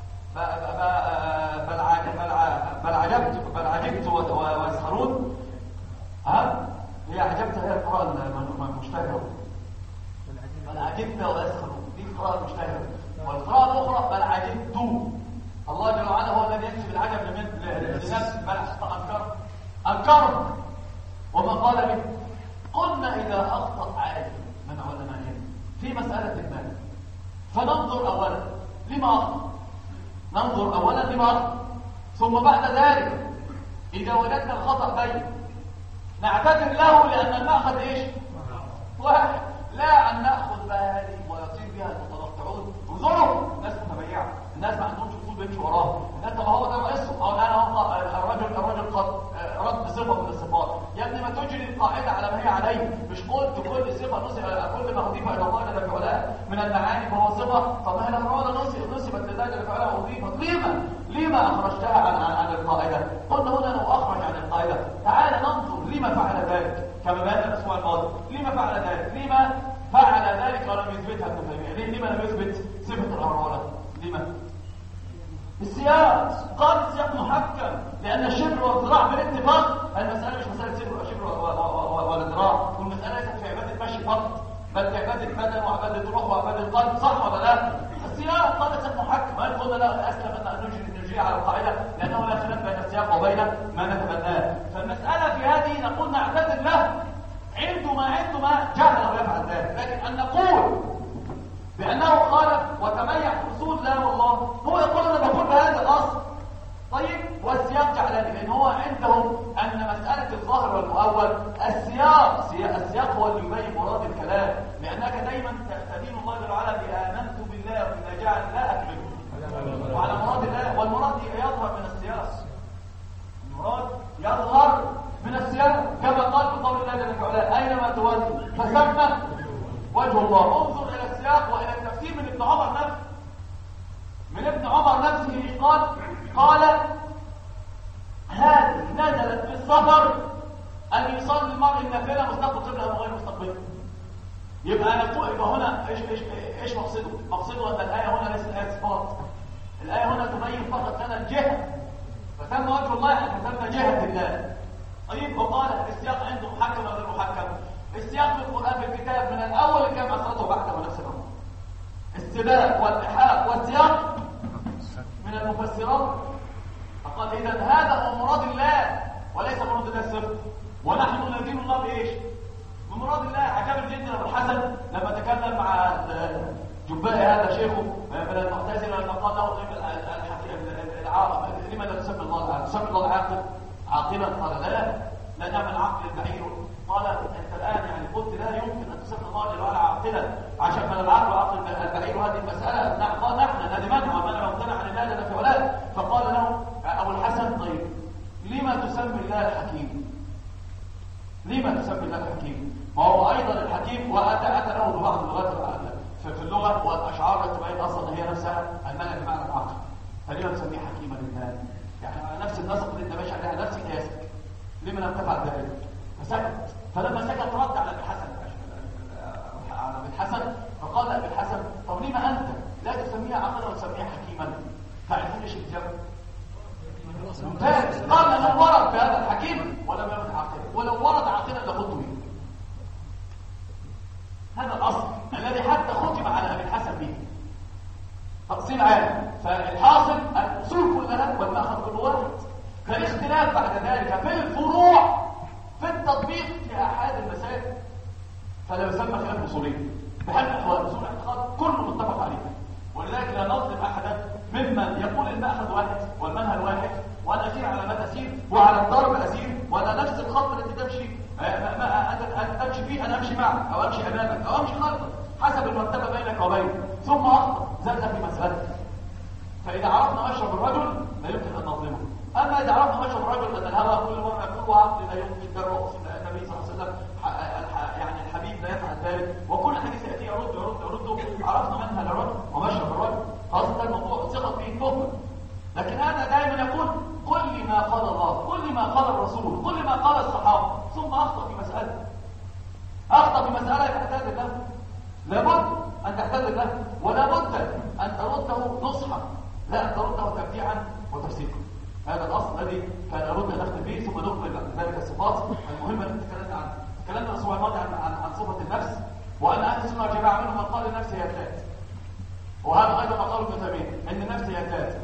S1: بل بل عجبت بل عجبت ويسخرون. ها هي عجبت هي القراءه المشتهره بل عجبت ويسخرون دي القراءه المشتهره. والقراءه الاخرى بل عجبت. الله جل وعلا هو الذي يكتب العجب لنفسه بل انكر انكر وما قال به. قلنا اذا اخطا عالم من علمائنا في مساله ما فننظر اولا لما اخطا ننظر اولا لما اخطا ثم بعد ذلك اذا وجدنا الخطا بين نعتذر له لان الماخذ ايش؟ واحد. لا ان ناخذ بقى هذه ويطير بها المتنطعون. انظروا الناس متبيعه، الناس ما عندهمش اصول بيمشي وراه. الناس طب هو ده رئيسهم او انا الرجل الرجل قد رد صفه من الصفات. يا ابني ما تجري القاعده على ما هي عليه. مش قلت كل صفه نسب كل ما اضيف الى الله جل وعلا من المعاني فهو صفه. طب ما هي لما نسب نسبت لله جل وعلا واضيفت لما لما اخرجتها عن عن القاعده؟ قلنا هنا لو اخرج عن القاعده تعال ننظر لما فعل ذلك كما بان الاسبوع الماضي. لما فعل ذلك؟ لما فعل ذلك ولم يثبتها ابن تيميه؟ لما لم يثبت صفه الهرولة؟ لما؟ السياق قال السياق محكم لان الشبر والذراع بالاتفاق. المساله مش مساله شبر شبر والذراع، والمساله ليست في عباده المشي فقط بل في عباده البدن وعباده الروح وعباده القلب. صح ولا لا؟ السياق قال السياق محكم. هل قلنا لا اسلم ان نجري نجري على القاعده لانه لا خلاف بين السياق وبين ما نتبناه. فالمساله في هذه نقول نعتذر له عنده ما عنده ما جهل ويفعل ذلك. لكن ان نقول بانه خالف تميع في الاصول؟ لا والله، هو يقول انا بقول بهذا الاصل. طيب والسياق جعلني، لان هو عندهم ان مساله الظاهر والمؤول السياق السياق هو اللي يبين مراد الكلام، لانك دايما تدين الله جل وعلا بامنت بالله وبما جعل لا اكذب وعلى مراد الله، والمراد يظهر من السياق. المراد يظهر من السياق كما قال في قول الله جل وعلا اينما تولوا فثم وجه الله. انظر الى السياق والى التفسير من ابن عمر نفسه. من ابن عمر نفسه قال قال هذه نزلت في السفر ان يصلي المرء النافله مستقبل قبله او غير مستقبله. يبقى انا فوق، يبقى هنا ايش ايش ايش مقصده؟ مقصده ان الايه هنا ليست ايه صفات، الايه هنا تبين فقط لنا الجهه، فتم وجه الله يعني فتم جهه الله. طيب وقال السياق عنده محكم وغير محكم. السياق في القران في الكتاب من الاول كما اثرته بعده ونفس الامر. السباق والإحاق والسياق من المفسرات. فقال اذا هذا هو مراد الله وليس مراد الله الصفر، ونحن ندين الله بايش؟ بمراد الله. عجب جدا ابو الحسن لما تكلم مع جبائي هذا شيخه من المعتزله لما قال له العاقل لما لا تسمي الله العاقل؟ تسمي الله العاقل عاقلا؟ قال لا، لا نعمل عقل البعير. قال انت الان يعني قلت لا يمكن ان تسمي الله جل وعلا عاقلا عشان من العقل وعقل البعير هذه المساله. نعم قال نحن هذه منع ومنع ممتنع عن الله جل في علاه. فقال له ابو الحسن طيب لما تسمي الله الحكيم؟ لما تسمي الله الحكيم؟ ما هو ايضا الحكيم واتى اتى له ببعض اللغات في اللغه والاشعار تبين اصلا هي نفسها المعنى بمعنى العقل. فلما تسميه حكيما لله؟ يعني نفس النسق اللي انت ماشي عليها نفس قياسك، لما لم تفعل ذلك؟ فسكت. فلما سكت رد على ابي الحسن على ابي الحسن فقال ابي الحسن طب لما انت لا تسميها عقلا وتسميها حكيما؟ تعرفون ايش الجواب؟ ممتاز. قال لو ورد بهذا الحكيم ولم يرد عاقلا، ولو ورد عاقلا لقلت به. هذا الاصل الذي حتى ختم على ابي الحسن به تفصيل عام. فالحاصل الاصول كلها والماخذ كل واحد. فالاختلاف بعد ذلك في الفروع في التطبيق في احد المسائل فلا يسمى خلاف اصولي بحال الاحوال. اصول الاعتقاد كله متفق عليه، ولذلك لا نظلم احدا ممن يقول الماخذ واحد والمنهج واحد وانا اسير على ما تسير وعلى الضرب اسير وانا نفس الخط الذي تمشي ما ما انت تمشي فيه انا امشي معك او امشي امامك او امشي خلفك حسب المرتبه بينك وبينه. ثم اخطا زاد في مساله. فاذا عرفنا مشرب الرجل لا يمكن ان نظلمه. اما اذا عرفنا مشرب الرجل ان الهوى كل مره يقول وعقل لا يمكن جره النبي صلى الله عليه وسلم يعني الحبيب لا يفعل ذلك وكل حديث ياتي يرد يرد يرد عرفنا منها الرجل ومشرب الرجل خلاص ده الموضوع ثقه فيه كفر. لكن انا دائما يقول قل لي ما قال الله، قل لي ما قال الرسول، قل لي ما قال الصحابه، ثم اخطا في مساله اخطا في مساله تعتذر له، لابد ان تعتذر له ولا بد ان ترده نصحا لا ان ترده تبديعا وتفسيقا. هذا الاصل الذي كان ارد ان اختم به ثم نقبل بعد ذلك الصفات المهمه التي تكلمنا عنها. تكلمنا الاسبوع الماضي عن عن, عن صفه النفس وان اهل السنه والجماعه منهم من قال النفس هي ذات، وهذا ايضا مقال ابن تيميه ان النفس هي ذات.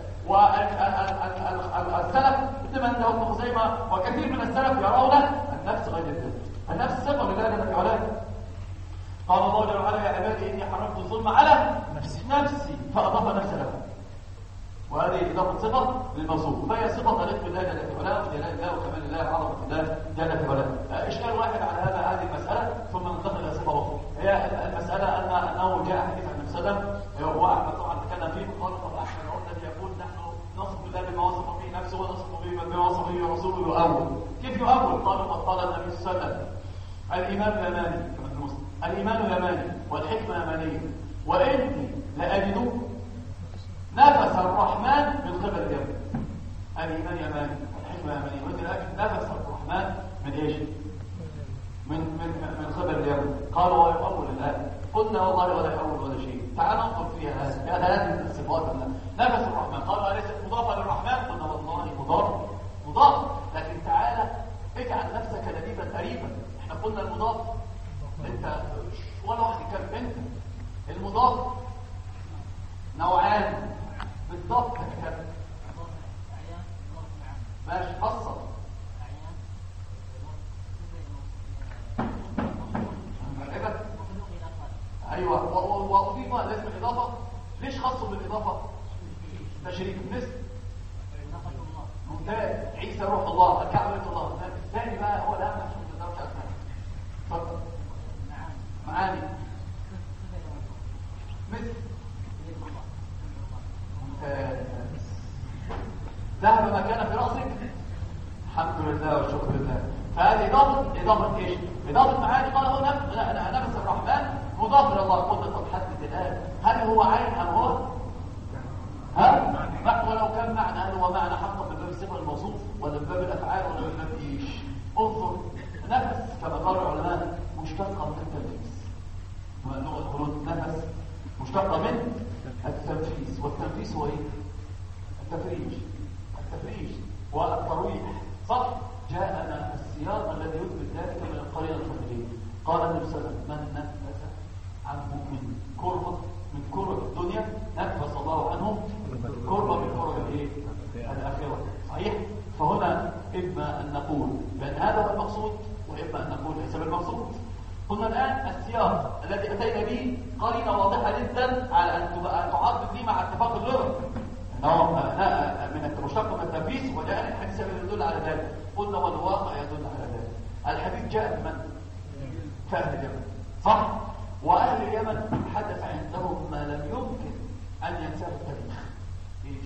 S1: والسلف مثل ما انه ابن خزيمه وكثير من السلف يرون النفس غير الذات. النفس صفه لله جل وعلا. قال الله جل وعلا يا عبادي اني حرمت الظلم على نفسي نفسي فاضاف نفسه له، وهذه اضافه صفه للموصوف فهي صفه تليق بالله جل وعلا وجلال الله وكمال الله وعظمه الله جل وعلا. اشكال واحد على هذا هذه المساله ثم ننتقل الى صفه اخرى. هي المساله ان انه جاء حديث عن النبي صلى الله عليه وسلم هو احمد طبعا تكلم فيه وقال طب احمد الذي يقول نحن نصف بالله بما وصف به نفسه ونصف به بما وصف به رسوله يؤول. كيف يؤول؟ قالوا قد قال النبي صلى الله عليه وسلم الايمان يماني كما في مسلم، الايمان يماني والحكمه يمانيه واني لاجد نفس الرحمن من قبل اليمن. الايمان يماني والحكمه يمانيه واني لاجد نفس الرحمن من ايش؟ من من من قبل اليمن. قالوا ويؤول الان قلنا والله ولا يؤول ولا شيء. تعال ننظر فيها هذه هذه الصفات. نفس الرحمن قالوا أليست مضافة للرحمن؟ قلنا والله مضاف مضاف، لكن تعالى اجعل نفسك لبيبا قريبا. احنا قلنا المضاف انت ولا واحد يتكلم انت المضاف نوعان بالضبط كده ماشي فصل. ايوه واضيف لازم الاضافه. ليش خاصه بالاضافه تشريك مثل ممتاز عيسى روح الله الكعبه الله. الثاني بقى هو الاهم عشان ما تقدرش اسمعه. اتفضل. معاني مثل ذهب ما كان في راسك الحمد لله والشكر لله. فهذه اضافه اضافه ايش؟ اضافه معاني. قال هو نفس الرحمن مضاف الى الله. قلنا طب حدد الان هل هو عين ام هو؟ ها؟ ولو كان معنى هل هو معنى حقا من باب الصفه الموصوف ولا من باب الافعال ولا من باب ايش؟ انظر نفس كما قال العلماء مشتقه من التنفيذ. لغه الخلود نفس مشتقه من التنفيذ، والتنفيذ هو ايه؟ التفريج التفريج والترويح. صح؟ جاءنا السياق الذي يثبت ذلك من القرينه الخارجيه. قال النبي صلى الله عليه وسلم من نفس عن مؤمن كربه من كرب الدنيا نفس الله عنه كربه من كرب الايه؟ الاخره. صحيح؟ فهنا اما ان نقول بان هذا هو المقصود واما ان نقول ليس بالمقصود. قلنا الان السياق الذي اتينا به قرينه واضحه جدا على ان تعرض لي مع اتفاق اللغه انه من المشتق من التنفيذ، وجاء الحديث الذي يدل على ذلك. قلنا والواقع يدل على ذلك. الحديث جاء بمن؟ كأهل اليمن. صح؟ واهل اليمن حدث عندهم ما لم يمكن ان ينساه التاريخ. ايش؟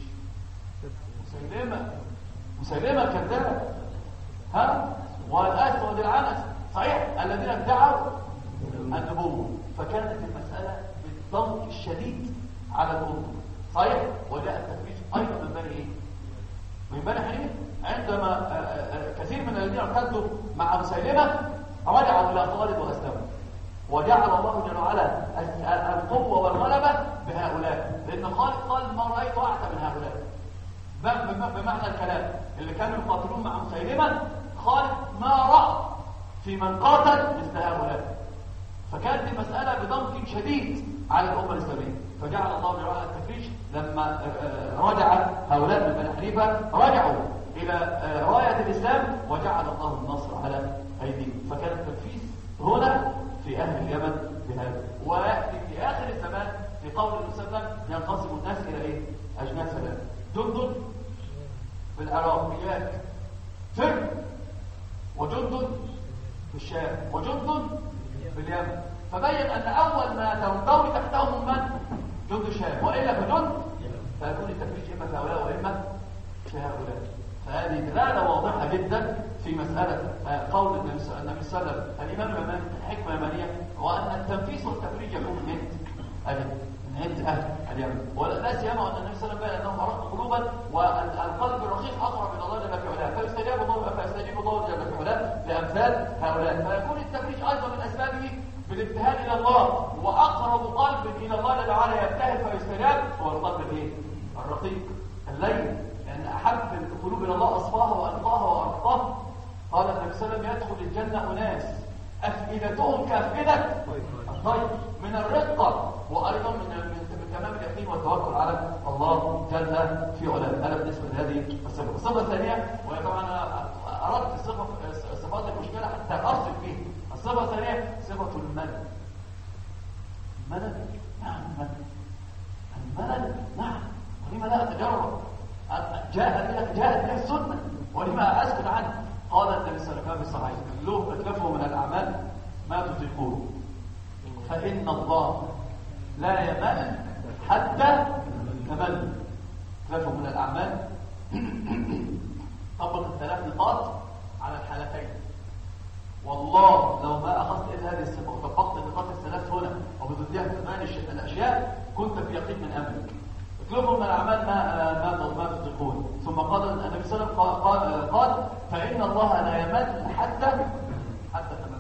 S1: مسيلمه مسيلمه الكذاب، ها؟ والاسود العنس. صحيح؟ الذين ادعوا النبوه. فكانت المساله بالضغط الشديد على الامه. صحيح؟ وجاء التفريج ايضا من بني ايه؟ من بني حنيفه. عندما كثير من الذين ارتدوا مع مسيلمه رجعوا الى خالد واسلموا، وجعل الله جل وعلا القوه والغلبه بهؤلاء، لان خالد قال ما رايت اعتى من هؤلاء. بمعنى الكلام اللي كانوا يقاتلون مع مسيلمه خالد ما راى في من قاتل مثل هؤلاء. فكانت المساله بضغط شديد على الامه الاسلاميه، فجعل الله جل وعلا التفريج لما رجع هؤلاء من بني حنيفه رجعوا الى رايه الاسلام وجعل الله النصر على ايديهم. فكان التنفيذ هنا في اهل اليمن بهذا. وياتي في اخر الزمان في قول النبي صلى الله عليه وسلم ينقسم الناس الى ايه؟ اجناس ثلاثه. جند في العراق اياك فر، وجند في الشام، وجند في اليمن. فبين ان اول ما تنضوي تحتهم من؟ جند الشام، والا فجند فيكون التفريج اما في هؤلاء واما في هؤلاء. فهذه دلاله واضحه جدا في مساله قول النبي صلى الله عليه وسلم الامام اليماني حكمه يمانيه، وان التنفيذ والتفريج يكون من عند من عند اهل اليمن. ولا سيما ان النبي صلى الله عليه وسلم انهم ارقوا قلوبا، والقلب الرقيق اقرب الى الله جل في علاه، فيستجاب الله فيستجيب الله جل في علاه لامثال هؤلاء. فيكون التفريج ايضا من اسبابه بالابتهال الى الله، واقرب قلب الى الله جل وعلا يبتهل فيستجاب هو القلب الايه؟ الرقيق اللين. لان احب القلوب الى الله اصفاها وانقاها وارقاها. قال النبي صلى الله عليه وسلم يدخل الجنه اناس افئدتهم كافئده الطير من الرقه، وايضا من من تمام اليقين والتوكل على الله جل في علاه. هذا بالنسبه لهذه الصفه. الصفه الثانيه، وهي طبعا اردت الصفه صفات المشكله حتى ارصد فيها. الصفه الثانيه صفه الملل. الملل؟ نعم الملل. الملل؟ نعم. ولما لا اتجرب؟ جاءت جاءت به السنه، ولما اسكت عنه؟ قال النبي صلى الله عليه وسلم في الصحيح له اتلفوا من الاعمال ما تطيقون، فان الله لا يمل حتى تمل. اتلفوا من الاعمال طبق الثلاث نقاط على الحالتين. والله لو ما اخذت الا هذه الصفه وطبقت النقاط الثلاث هنا وبضدها ثمان الاشياء كنت في يقين من امرك. اطلبوا من الاعمال ما ما ما تطيقون. ثم قال النبي صلى الله عليه وسلم قال, قال فان الله لا يمل حتى حتى تمل.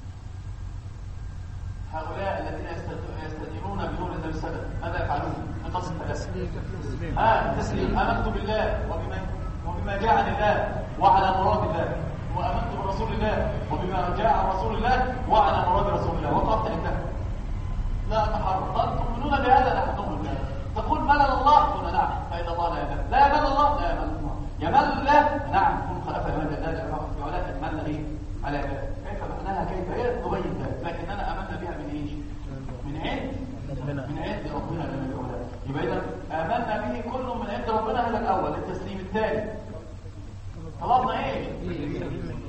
S1: هؤلاء الذين يستدينون بنور النبي صلى الله عليه وسلم ماذا يفعلون؟ نقص الثلاثه. اه التسليم. امنت بالله وبما وبما جاء عن الله وعلى مراد الله، وامنت برسول الله وبما جاء عن رسول الله وعلى مراد رسول الله، وقفت انتهى. لا اتحرك. قال تؤمنون بهذا؟ لا نؤمن بهذا. تقول ملل الله؟ قلنا نعم. فإن الله لا يمل. لا يمل الله؟ لا يمل الله. يمل لا؟ نعم. كن خلف يمل الله جل وعلا في علاه المل ايه؟ على عباده. كيف معناها؟ كيف هي؟ تبين ذلك. لكننا امنا بها من ايش؟ من عند من عند ربنا جل وعلا. يبقى اذا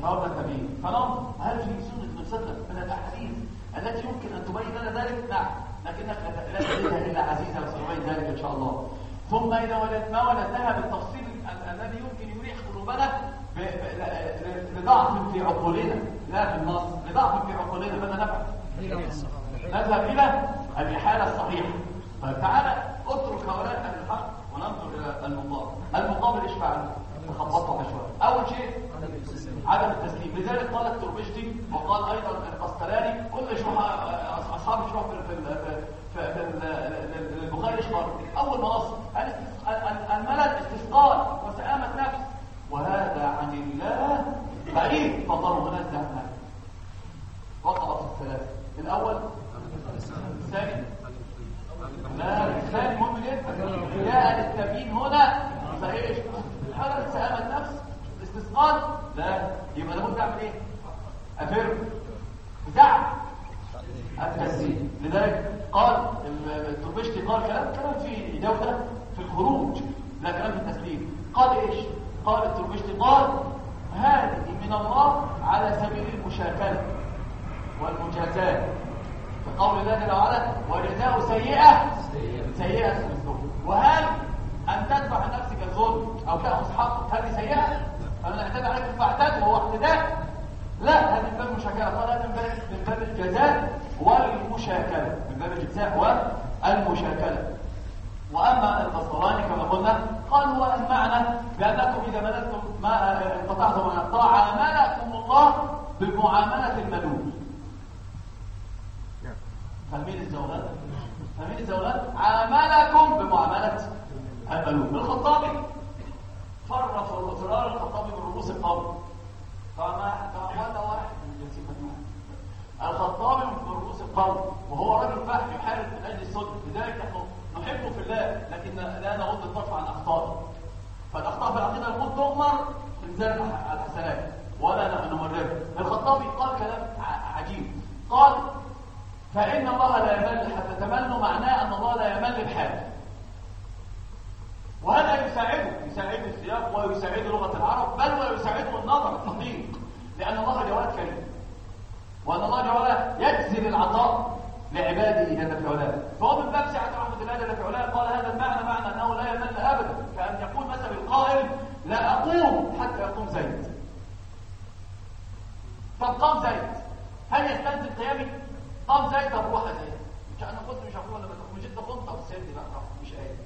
S1: جواب التبيين. فننظر هل في سنة مسلم من الأحاديث التي يمكن أن تبين لنا ذلك؟ نعم، لكنك لا تجدها إلا عزيزة وسنبين ذلك إن شاء الله. ثم إذا ولد ما ولدناها بالتفصيل الذي يمكن يريح قلوبنا لضعف في عقولنا، لا في النص، لضعف في عقولنا، ماذا نفعل؟ نذهب إلى الإحالة الصحيحة. طيب تعالى اترك هؤلاء أهل الحق وننظر إلى المقابل. المقابل إيش فعل؟ تخبطوا شوية. أول شيء عدم التسليم. لذلك قال الترمذي وقال أيضا القسطلاني كل شروح أصحاب الشروح في في في البخاري إشبار أول ما نص الملل استثقال وسآمة نفس، وهذا عن الله بعيد، فالله منزه عنه. وقع في الثلاثة. الأول الثاني لا الثاني مهم جدا. جاء للتبيين هنا فايش؟ حالة سآمة النفس استثقال لا، يبقى لابد اعمل ايه؟ افر بتاع التسليم. لذلك قال الترمذي قال كلام كلام في جودة في الخروج، لا كلام في التسليم. قال ايش؟ قال الترمذي قال هذه من الله على سبيل المشاكلة والمجازاة، فقول الله جل وعلا وجزاء سيئة سيئة مثله. وهل أن تدفع عن نفسك الظلم أو تأخذ حقك هذه سيئة؟ فمن اعتدى عليك فاعتد وهو اعتداء؟ لا، هذه من باب المشاكلة. قال هذا من باب الجزاء والمشاكلة، من باب الجزاء والمشاكلة. وأما القسطلاني كما قلنا قال هو المعنى بأنكم إذا ملكتم ما انقطعتم عن الطاعة عاملكم الله بمعاملة الملول. فاهمين الزولان؟ فاهمين الزولان؟ عاملكم بمعاملة الملول. الخطابي فرط فرار الخطابي من رؤوس القوم. فما ولا واحد من الجنسين مجموعة. الخطابي من رؤوس القوم وهو رجل فاهم يحارب من أجل الصدق. لذلك نحن نحبه في الله لكن لا نغض الطرف عن أخطائه. فالأخطاء في العقيدة المفروض تؤمر في ميزان الحسنات ولا نمررها. الخطابي قال كلام عجيب. قال فإن الله لا يمل حتى تملوا، معناه أن الله لا يمل بحاجة. وهذا يساعده يساعده السياق ويساعده لغة العرب، بل ويساعده النظر الدقيق، لأن الله جواد كريم، وأن الله جواد يجزل العطاء لعباده جل في علاه. فهو من باب سعة رحمة الله جل في علاه قال هذا المعنى معنى أنه لا يمل أبدا، كأن يقول مثل القائل لا أقوم حتى يقوم زيد. فقام زيد، هل يستلزم قيامي؟ قام زيد طب روح زيد. مش أنا قلت مش هقول لما تقوم جدا قمت طب سيدي بقى مش قايل.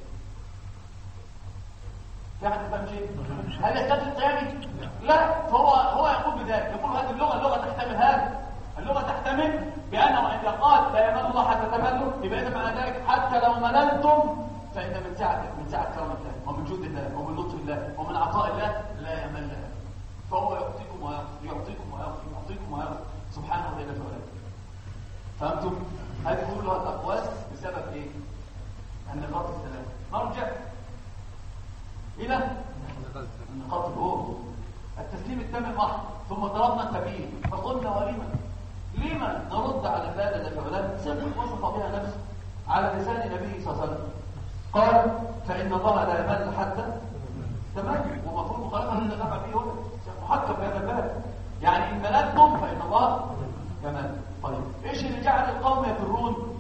S1: في حد فاهم شيء؟ هل يستلزم قيامي؟ لا، فهو هو يقول بذلك، يقول هذه اللغة اللغة تحتمل هذا. اللغة تحتمل بأنه إذا قال لا يمل الله حتى تملوا، يبقى إذا معنى ذلك حتى لو مللتم فإن من سعة من سعة كرم الله ومن جود الله ومن لطف الله ومن عطاء الله لا يمل له. فهو يعطيكم ويعطي يعطيكم ويعطي يعطيكم ويعطي سبحانه وتعالى. فهمتم؟ هذه كلها الأقوال بسبب إيه؟ النقاط الثلاثة. نرجع إلى النقاط الأولى. التسليم التام المحض، ثم طلبنا التبيين فقلنا ولما لما نرد على الله جل وعلا سبب وصف بها نفسه على لسان نبيه صلى الله عليه وسلم. قال فإن الله لا يمل حتى تمل، ومفروض مخالفة ان نفع فيه هو محكم في هذا الباب، يعني إن مللتم فإن الله يمل. طيب ايش اللي جعل القوم يفرون؟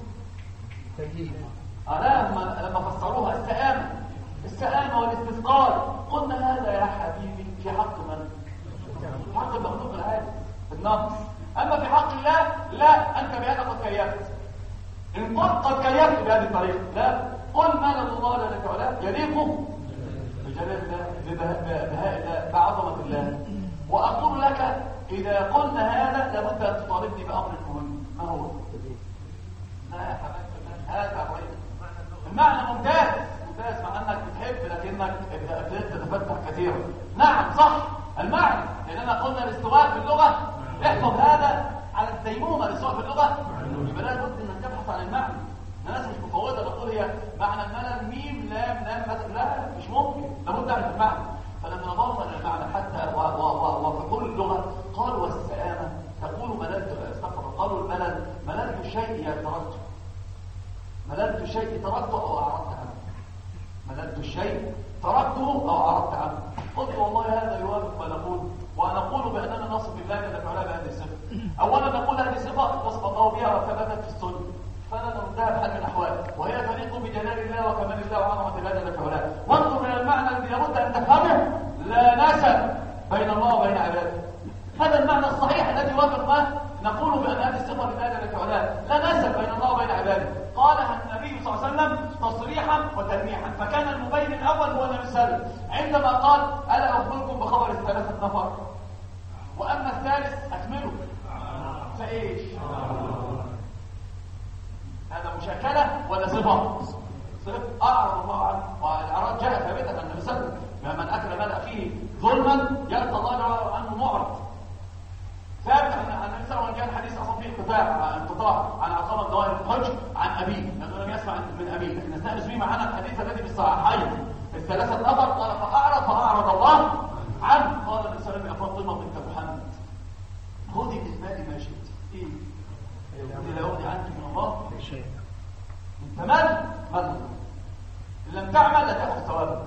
S1: ألا لما لما فسروها السآمة السآمة والاستثقال، قلنا هذا يا حبيبي في حق من؟ في حق المخلوق العادي النقص. أما في حق الله لا، أنت بهذا قد كيفت. إن قلت قد كيفت بهذه الطريقة لا، قل ما لدى الله جل وعلا يليق بجلال الله ببهاء الله بعظمة الله. وأقول لك إذا قلنا هذا لابد أن تطالبني بأمر مهم. ما هو؟ لا يا حبيبي هذا الرأي المعنى ممتاز ممتاز مع أنك بتحب لكنك ابتدأت تتفتح كثيرا. نعم صح المعنى، لأننا قلنا الاستواء في اللغة احفظ هذا على الديمومة. الاستواء في اللغة يبقى لا بد أنك تبحث عن المعنى. الناس مش مفوضة تقول هي معنى الملل ميم لام لام مثلا، لا مش ممكن، لابد أعرف المعنى. فلما نظرنا للمعنى حتى وفي كل اللغة قالوا والسآمة تقول مللت استغفر قالوا الملل مللت الشيء يا تركته، مللت الشيء تركته أو أعرضت عنه، مللت الشيء تركته أو أعرضت عنه. قلت والله هذا يوافق ما نقول، ونقول بأننا نصف الله جل وعلا بهذه الصفه؟ اولا نقول هذه صفه وصف الله بها وثبتت في السنه، فلا نردها بحال من الاحوال، وهي تليق بجلال الله وكمال الله وعظمه الله جل وعلا. وانظر الى المعنى الذي لابد ان تفهمه: لا نسب بين الله وبين عباده. هذا المعنى الصحيح الذي يوافق ما نقول بان هذه الصفه لله جل وعلا، لا نسب بين الله وبين عباده. قالها النبي صلى الله عليه وسلم تصريحا وتلميحا، فكان المبين الاول هو النبي صلى الله عليه وسلم عندما قال: الا اخبركم بخبر الثلاثه نفر، واما الثالث اكمله فايش؟ هذا مشاكله ولا صفه؟ صفه. اعرض الله عنه، والاعراض جاء ثابته عن النبي صلى الله عليه وسلم: من اكل مال اخيه ظلما يلقى الله عنه معرض. ثابت عن النبي صلى الله عليه وسلم، كان حديث اصلا فيه انقطاع انقطاع عن عقبه الضوائر الحج عن ابيه، لانه لم يسمع من ابيه، لكن نستانس به معنا الحديث الذي في الصحيحين: الثلاثه نفر قال فاعرض فاعرض الله عنه. قال النبي صلى الله عليه وسلم: يا فاطمه بنت محمد خذي من مالي ما شئت. ايه؟ يقول لا يغني عنك من الله شيء. انت مال مال، ان لم تعمل لا تاخذ ثوابا.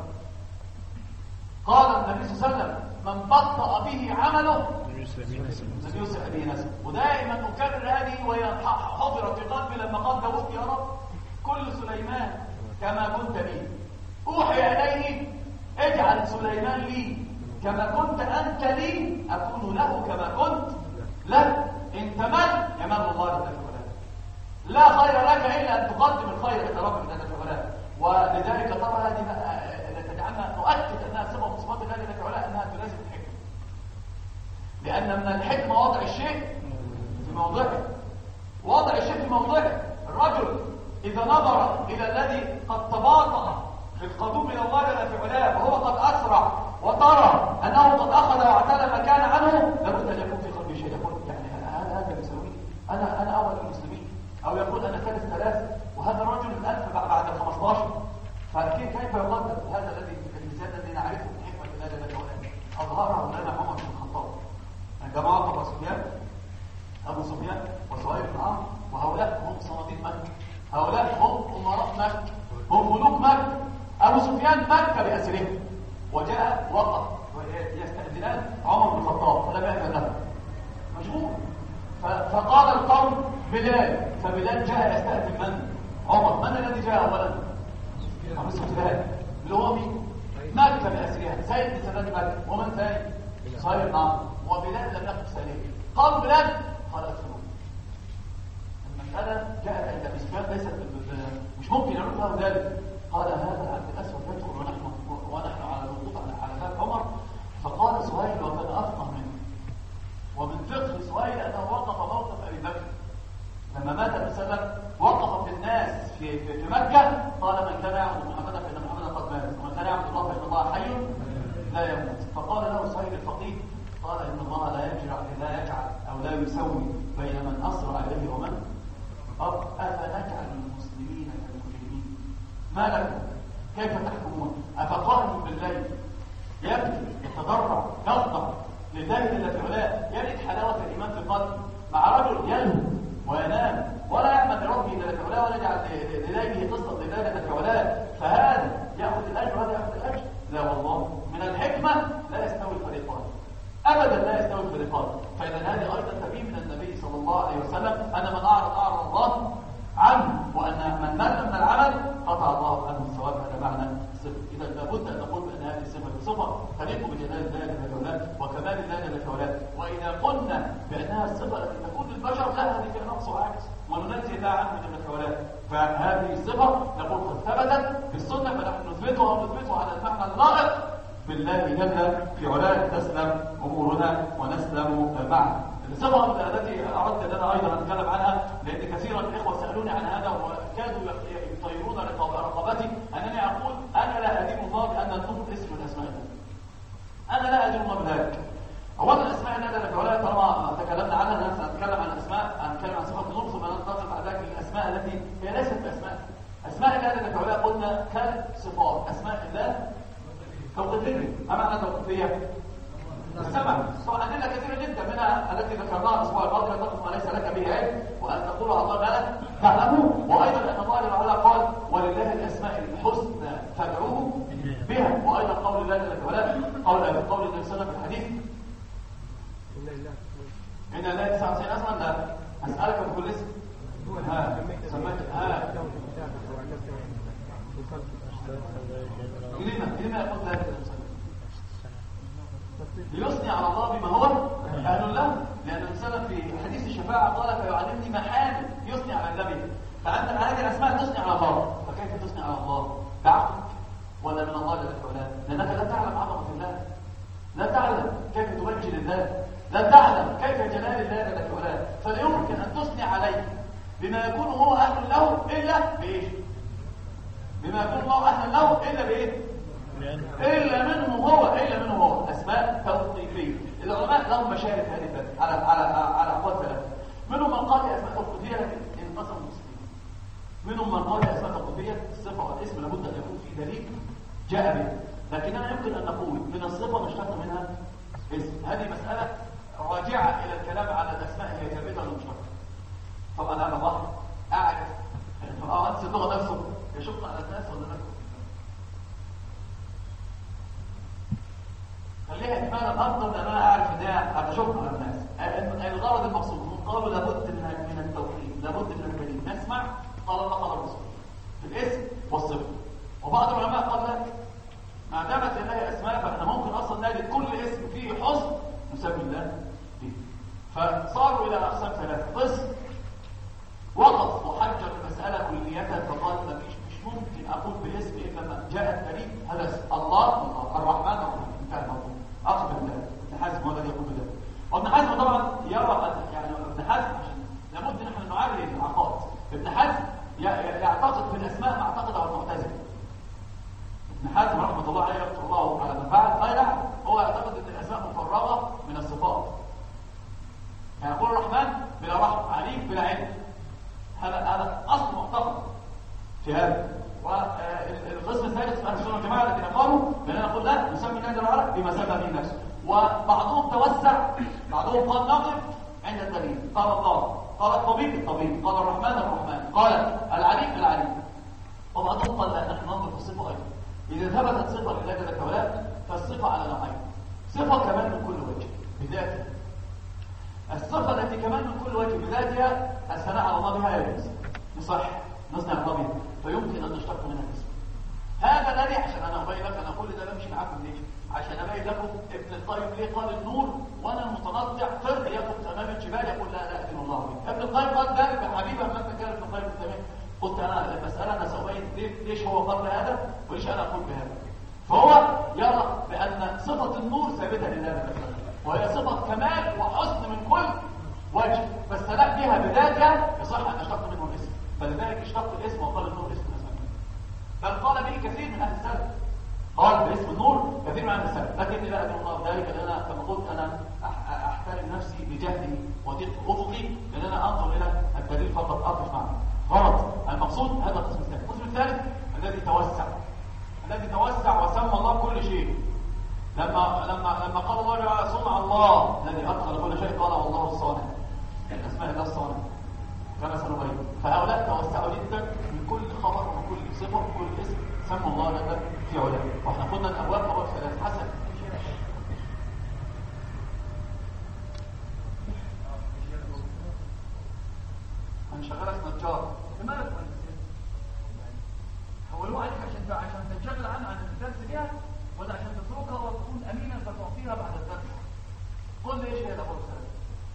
S1: قال النبي صلى الله عليه وسلم: من بطأ به عمله لم يسرع به نسبه. ودائما نكرر هذه وهي حضرت في قلبي لما قال داود: يا رب كل سليمان كما كنت لي، اوحي اليه اجعل سليمان لي كما كنت انت لي، اكون له كما كنت له. انت من يمن الله جل وعلا، لا خير لك الا ان تقدم الخير الى ربك جل وعلا. ولذلك ترى هذه تجعلنا نؤكد انها صفه من صفات الله جل وعلا، انها تلازم الحكمه، لان من الحكمه وضع الشيء في موضعه. وضع الشيء في موضعه. الرجل اذا نظر الى الذي قد تباطأ في القدوم الى الله جل وعلا وهو قد اسرع، وترى انه قد اخذ واعتلى ما كان عنه، لابد ان يكون في قلبه شيء يقول: يعني هذا هذا يسوي انا انا اول المسلمين، او يقول انا ثالث ثلاث، وهذا الرجل الالف بعد ال خمسطاشر. فكيف كيف يقدر هذا الذي الميزان الذي نعرفه من حكمه الله جل وعلا اظهره لنا عمر بن الخطاب عندما وقف سفيان ابو سفيان وسهيل بن عمرو، وهؤلاء هم صناديد مكه، هؤلاء هم امراء مكه، هم ملوك مكه. ابو سفيان مكه باسرهم، وجاء وقف يستأذنان عمر بن الخطاب فلم يأذن له، مشغول. فقال القوم: بلال. فبلال جاء يستأذن من؟ عمر. من الذي جاء اولا؟ ابو سفيان، اللي هو مين؟ مكه باسرها، سيد سادات مكه. ومن ثاني؟ سهيل بن عمرو. وبلال لم يقف ثانيا. قال بلال: قال ادخلوا. المساله جاءت عند ابي سفيان ليست مش ممكن يعرف له ذلك. قال: هذا العبد الاسود يدخل ونحن ونحن على الوقوف على باب عمر. فقال سهيل وكان افقه منه، ومن فقه سهيل انه وقف موقف ابي بكر لما مات النبي صلى الله عليه وسلم. وقف في الناس في, في, في مكه قال: من كان يعبد محمدا فان محمدا قد مات، ومن كان يعبد الله فان الله حي لا يموت. فقال له سهيل الفقيه: قال: ان الله لا يجعل لا يجعل او لا يسوي بين من اسرع اليه ومن أب. افنجعل المسلمين كالمجرمين؟ ما لكم كيف تحكمون؟ افقائم بالليل يبكي يتضرع يخضع لله جل وعلا، يجد حلاوه الايمان في قلبه، مع رجل يلهو وينام ولا يعمل لربه جل وعلا ولا يجعل لليله قصه لله جل وعلا، فهذا ياخذ الاجر وهذا ياخذ الاجر. لا والله، من الحكمه لا يستوي الفريقان ابدا، لا يستوي الفريقان. فاذا هذه ايضا تبين من النبي صلى الله عليه وسلم ان من اعرض اعرض الله عنه، وان من مل من العمل قطع الله عنه الثواب. هذا معنى الصفه. اذا لابد ان نقول بان هذه الصفه صفه تليق بجلال الله جل وعلا وكمال الله جل وعلا. واذا قلنا بانها الصفه التي تكون للبشر، لا، هذه فيها نقص وعجز وننزه الله عنه جل وعلا. فهذه الصفه نقول قد ثبتت في السنه، فنحن نثبتها ونثبتها على المعنى اللائق بالله جل في علاه، تسلم امورنا ونسلم معه. الصفه التي اردت ان انا ايضا اتكلم عنها، لان كثيرا من الاخوه سالوني عن هذا وكادوا يطيرون رقبتي، انني اقول: انا لا ادين الله بان نطلب اسم من اسماء الله. انا لا ادين الله بذلك. اولا اسماء الله جل وعلا طالما تكلمنا عنها، سنتكلم عن الاسماء، هنتكلم عن صفات النور، ثم ننتقل بعد ذلك للاسماء التي هي ليست باسماء. اسماء الله جل وعلا قلنا كصفات، اسماء الله توقيفيه. ما معنى توقيفيه؟ السمع. طبعا ادله كثيره جدا منها التي ذكرناها الاسبوع الماضي: لا تقف ما ليس لك به علم، وان تقول على الله ما لا تعلمه. وايضا ان الله جل وعلا قال: ولله الاسماء الحسنى فادعوه بها. وايضا قول الله جل وعلا، قول قول النبي صلى الله عليه وسلم في الحديث إن الله تسعة وتسعين اسما. لا أسألك بكل اسم ها سميت ها لما لما يقول ذلك الإنسان ليثني على الله بما هو أهل له، لأن الإنسان في حديث الشفاعة قال فيعلمني محامد يثني على النبي. فأنت هذه الأسماء تثني على الله، فكيف تثني على الله؟ بعقلك ولا من الله جل وعلا؟ لأنك لا تعلم عظمة الله، لا تعلم كيف تمجد الله، لا تعلم كيف جلال الله جل وعلا. فلا يمكن أن تثني عليه بما يكون هو أهل له إلا بإيش؟ بما يكون الله أهل له إلا بإيه؟ إلا منه هو إلا منه هو أسماء توقيفية. العلماء لهم مشاهد هذه الثلاثة على على على أقوال ثلاثة. منهم من قال أسماء توقيفية لكن انقسموا مسلمين. منهم من قال أسماء توقيفية الصفة والاسم لابد أن يكون في دليل جاء به، لكننا يمكن أن نقول من الصفة نشتق منها اسم. هذه مسألة راجعة إلى الكلام على الأسماء هي ثابتة ولا مشتقة. طبعا أنا بحر أعرف اه أنت اللغة نفسه يشق على الناس ولا لا؟ خليها إجمالا أفضل لأن أنا أعرف إن هي هتشق على الناس. الغرض المقصود هم قالوا لابد من من التوحيد، لابد من الدليل. نسمع قال الله قال الرسول في الاسم والصفة. وبعض العلماء قال لا، ما دامت لله أسماء فإحنا ممكن أصلا نجد كل اسم فيه حسن نسمي الله به. فصاروا إلى أقسام ثلاثة. قسم وقف وحجر المسألة كليتها فقال ما فيش مش ممكن أقول باسم إلا ما جاء الدليل. هذا الله الرحمن الرحيم انتهى الموضوع. أقبل الله. ابن حزم هو الذي يقول بذلك. وابن حزم طبعا يرى يعني ابن حزم عشان لابد نحن نعرف العقائد. ابن حزم يعتقد في الأسماء ما اعتقده المعتزلة. ابن حزم رحمة الله عليه يغفر الله على من فعل قال لا، هو يعتقد ان الأسماء مفرغة من الصفات. يعني يقول الرحمن بلا رحمة، عليم بلا علم. هذا هذا اصل معتقد في هذا. والقسم الثالث من اهل السنه والجماعه الذين قالوا باننا نقول لا نسمي الله جل وعلا بما سمى به نفسه. وبعضهم توسع، بعضهم قال نقف عند الدليل. قال الله، قال الطبيب الطبيب، قال الرحمن الرحمن، قال العليم العليم. وبعضهم قال لا نحن ننظر في الصفه ايضا. اذا ثبتت صفه لله جل وعلا فالصفه على نوعين. صفه كمال من كل وجه بذاتها. الصفة التي كمان من كل وجه بذاتها الثناء على الله بها يجوز، يصح نصنع الله بها، فيمكن أن نشتق منها الاسم. هذا الذي عشان أنا أبين لك، أنا كل ده بمشي معاكم ليش؟ عشان أبين لكم ابن القيم ليه قال النور وأنا المتنطع فرق يقف أمام الجبال يقول لا لا أدين الله به. ابن القيم قال ذلك يا حبيبي لما أنت كان ابن القيم التمام. قلت أنا المسألة أنا سأبين ليش هو قال هذا وليش أنا أقول بهذا. فهو يرى بأن صفة النور ثابتة لله تعالى، وهي صفة كمال وحسن من كل وجه، فالثناء بها بذاتها يصح أن يشتق منه الاسم. فلذلك اشتق الاسم وقال النور اسم الأسماء. بل قال به كثير من أهل السلف، قال باسم النور كثير من أهل السلف، لكني لا أدري الله ذلك لأن أنا كما قلت أنا أحترم نفسي بجهلي وضيق أفقي، لأن أنا أنظر إلى الدليل فقط أقف معه. غلط. المقصود هذا القسم الثاني. القسم الثالث الذي توسع، الذي توسع وسمى الله كل شيء. لما لما لما قال الله تعالى صنع الله الذي اتقن كل شيء قال والله الصانع. اسماء الله الصانع كما سنبين. فهؤلاء توسعوا جدا من كل خبر وكل صفه وكل اسم سموا الله جل في علاه. واحنا قلنا الابواب ابواب ثلاث حسن. هنشغلك نجار. لماذا حولوه عليك عشان عشان تنشغل عنه عن الدرس بها ولا عشان تتركها وتكون امينا فتعطيها بعد الدرس؟ قل لي ايش هي الابواب الثلاثه؟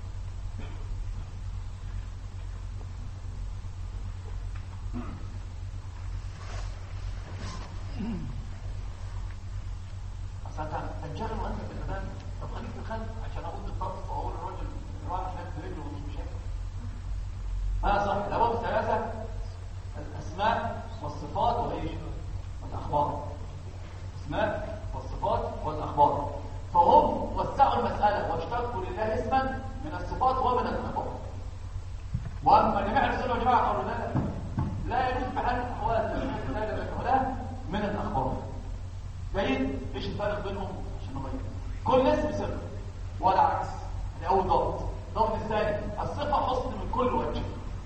S1: اصلا تنشغل وانت في الامام. طب خليك في الخلف عشان اقول الضغط واقول الراجل راح شاف رجله ومش مشاكل. انا صح. الابواب الثلاثه الاسماء والصفات وايش؟ والاخبار. اسماء والصفات والاخبار. فهم وسعوا المساله واشتقوا لله اسما من الصفات ومن الاخبار. واما جميع الرسل والجماعه قالوا لا لا يجوز بحال الاحوال ان لا يدخلها من الاخبار. جيد. ايش الفرق بينهم عشان نبين؟ كل اسم صفه ولا عكس. ده اول ضابط. الضابط الثاني الصفه حسن من كل وجه.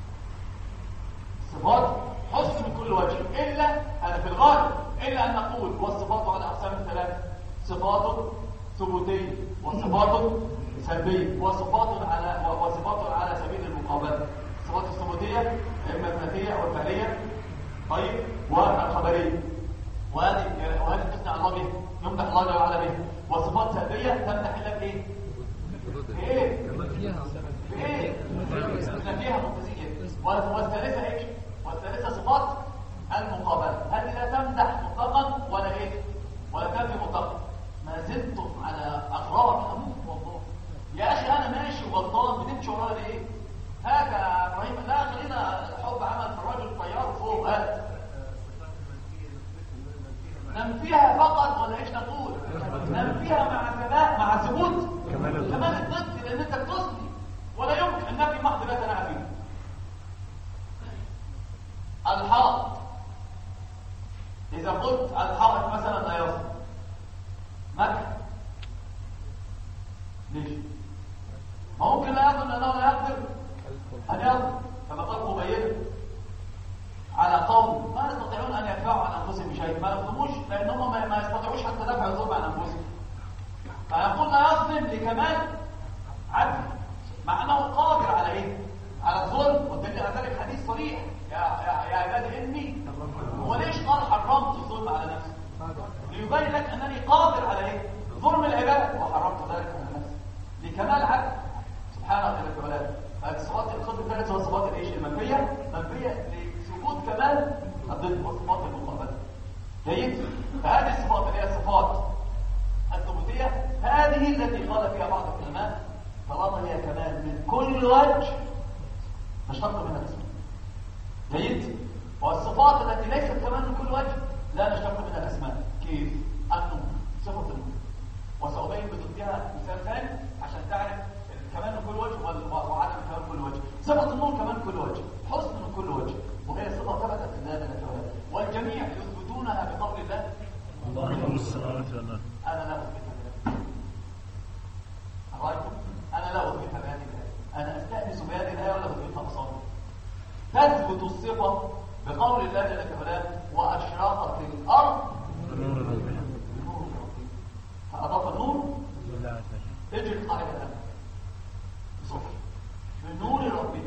S1: الصفات حسن من كل وجه الا انا في الغالب الا ان نقول والصفات على اقسام ثلاثه: صفات ثبوتيه وصفات سلبيه، وصفات على وصفات على سبيل المقابله. الصفات الثبوتيه اما الذاتيه او الفعليه، طيب، والخبريه، وهذه وهذه تثنى على الله بها، يمدح الله جل وعلا بها. وصفات سلبيه تمدح الله بايه؟ بايه؟ بايه؟ نفيها منتزيه. والثالثه ايش؟ والثالثه صفات المقابله، هذه لا تمدح مطلقا ولا ايه؟ ولا تنفي مطلقا. ما زلتم على اغرار حمود والله. يا اخي انا ماشي وغلطان، بتمشي ورايا ليه؟ هاك يا ابراهيم، لا خلينا الحب عمل في الراجل طيار فوق، هات ننفيها فقط ولا ايش نقول؟ ننفيها مع ثبات، مع ثبوت كمال الضد، لان انت بتصلي ولا يمكن ان نفي محض لا تنافي فيه. الحائط، اذا قلت الحائط مثلا لا يصل مكة، ليش؟ ممكن لا يظن انه لا يقدر ان يظن، كما قال مبين على قوم ما يستطيعون ان يدفعوا عن انفسهم بشيء، ما يظلموش لانهم ما يستطيعوش حتى دفع الظلم عن انفسهم. فيقول لا يظلم لكمال عدل، مع انه قادر على ايه؟ على الظلم. والدليل على ذلك حديث صريح، يا يا, يا عبادي اني، وليش قال حرمت الظلم على نفسي؟ ليبين لك انني قادر على ايه؟ ظلم العباد، وحرمت ذلك على نفسي لكمال عدل سبحانه وتعالى. فالصفات الخط الثالث هو صفات الايش؟ المنفيه، منفيه لثبوت كمال الضد وصفات المقابله. جيد؟ فهذه الصفات اللي هي الصفات الثبوتيه، هذه التي قال فيها بعض العلماء طالما هي كمال من كل وجه نشتق منها الاسم. جيد؟ والصفات التي ليست كمال من كل وجه لا نشتق منها الاسماء. كيف؟ النور، صفه النور، وسأبين بضدها مثال ثاني عشان تعرف كمان من كل وجه وعدم كمان من كل وجه. صفه النور كمان من كل وجه، حسن من كل وجه، وهي صفه ثبتت في الله جل وعلا، والجميع يثبتونها بقول الله
S2: الله نور السماوات والارض.
S1: انا لا اثبتها بهذه. رايكم؟ انا لا اثبتها بهذه الايه، انا استانس بهذه الايه ولا اثبتها اصلا. تثبت الصفه بقول الله جل وعلا واشرقت الارض
S2: نور ربنا.
S1: فاضاف النور اجل قاعده الان صفر من نور ربنا.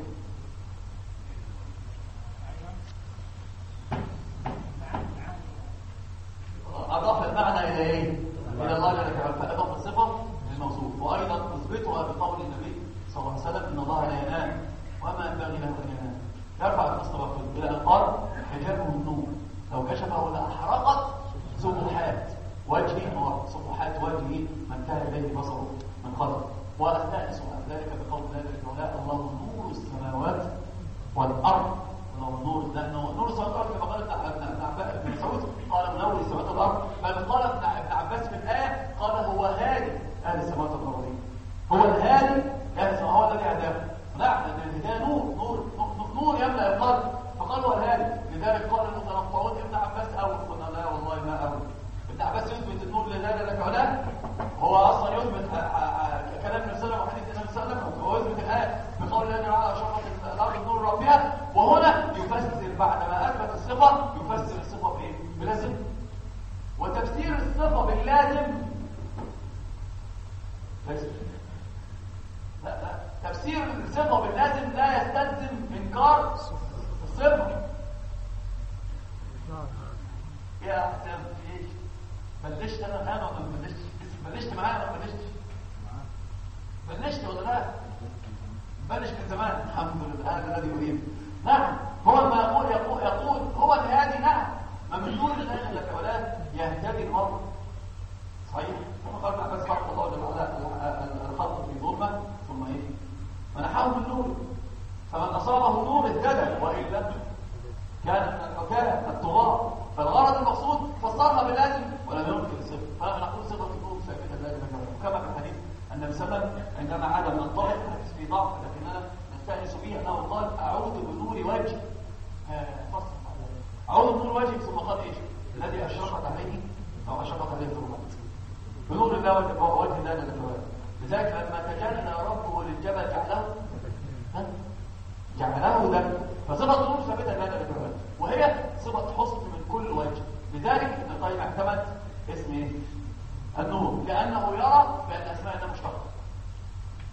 S1: اضاف المعنى الى ايه؟ الى الله جل وعلا، فاضاف الصفه للموصوف. وايضا نثبتها بقول النبي صلى الله عليه وسلم ان الله لا ينام وما ينبغي له ان ينام، يرفع المستوى الى ان قال حجابه النور لو كشفه لاحرقت سبحات وجهه وصفحات وجهه ما انتهى اليه بصره من خلق. واستانس ذلك بقول الله الله نور السماوات والارض. الله نور، لانه نور السماوات والارض كما قال ابن مسعود قال نور السماوات والارض، بل قال ابن عباس في الايه قال هو هادي اهل السماوات والارض، هو الهادي اهل السماوات، هو الذي هداه. نعم، لان الهدايه نور نور نور يملا القلب، فقال هو الهادي. لذلك قال المتنطعون ابن عباس اول، قلنا لا والله ما اول. ابن عباس يثبت النور لله جل وعلا، هو اصلا يثبت كلام النبي صلى الله عليه وسلم وحديث النبي صلى الله عليه وسلم، هو يثبت الايه بقول الله جل وعلا شرفت الارض نور ربها. وهنا يفسر بعد ما اثبت الصفه يفسر الصفه بايه؟ بلازم. وتفسير الصفه باللازم ليس لا لا تفسير الصفه باللازم لا يستلزم انكار الصفه. يا حسام ايش؟ بلشت انا الان ولا ما بلشتش؟ بلشت معايا ولا ما بلشتش؟ بلشت ولا لا؟ بلش من زمان الحمد لله، هذا الذي يريد. نعم، هو ما يقول يقول يقول هو الهادي. نعم، ما من دون الله جل وعلا يهتدي المرء. صحيح؟ كما قال عباس خلق الله جل وعلا الخلق في ظلمه ثم ايه؟ منحه من نور، فمن اصابه النور اهتدى، والا كان من الحكايه الطغاه. فالغرض المقصود فسرنا باللازم ولم ينكر الصفه، فنقول صفه النور ثابته لا يتغير. وكما في الحديث النبي صلى الله عليه وسلم عندما عاد من الطائف، حديث في ضعف لكننا نستانس به، انه قال اعوذ بنور وجه فصل اعوذ بنور وجهك، ثم قال ايش؟ الذي اشرقت عليه او اشرقت عليه الظلمات بنور الله وجه الله جل وعلا. لذلك لما تجلى ربه للجبل جعله جعله ده، فصفه النور ثابته لا جل وعلا، وهي صفه حسن من كل وجه. لذلك ابن القيم اعتمد اسم ايه؟ النور، لانه يرى بان اسماء الله مشتقه.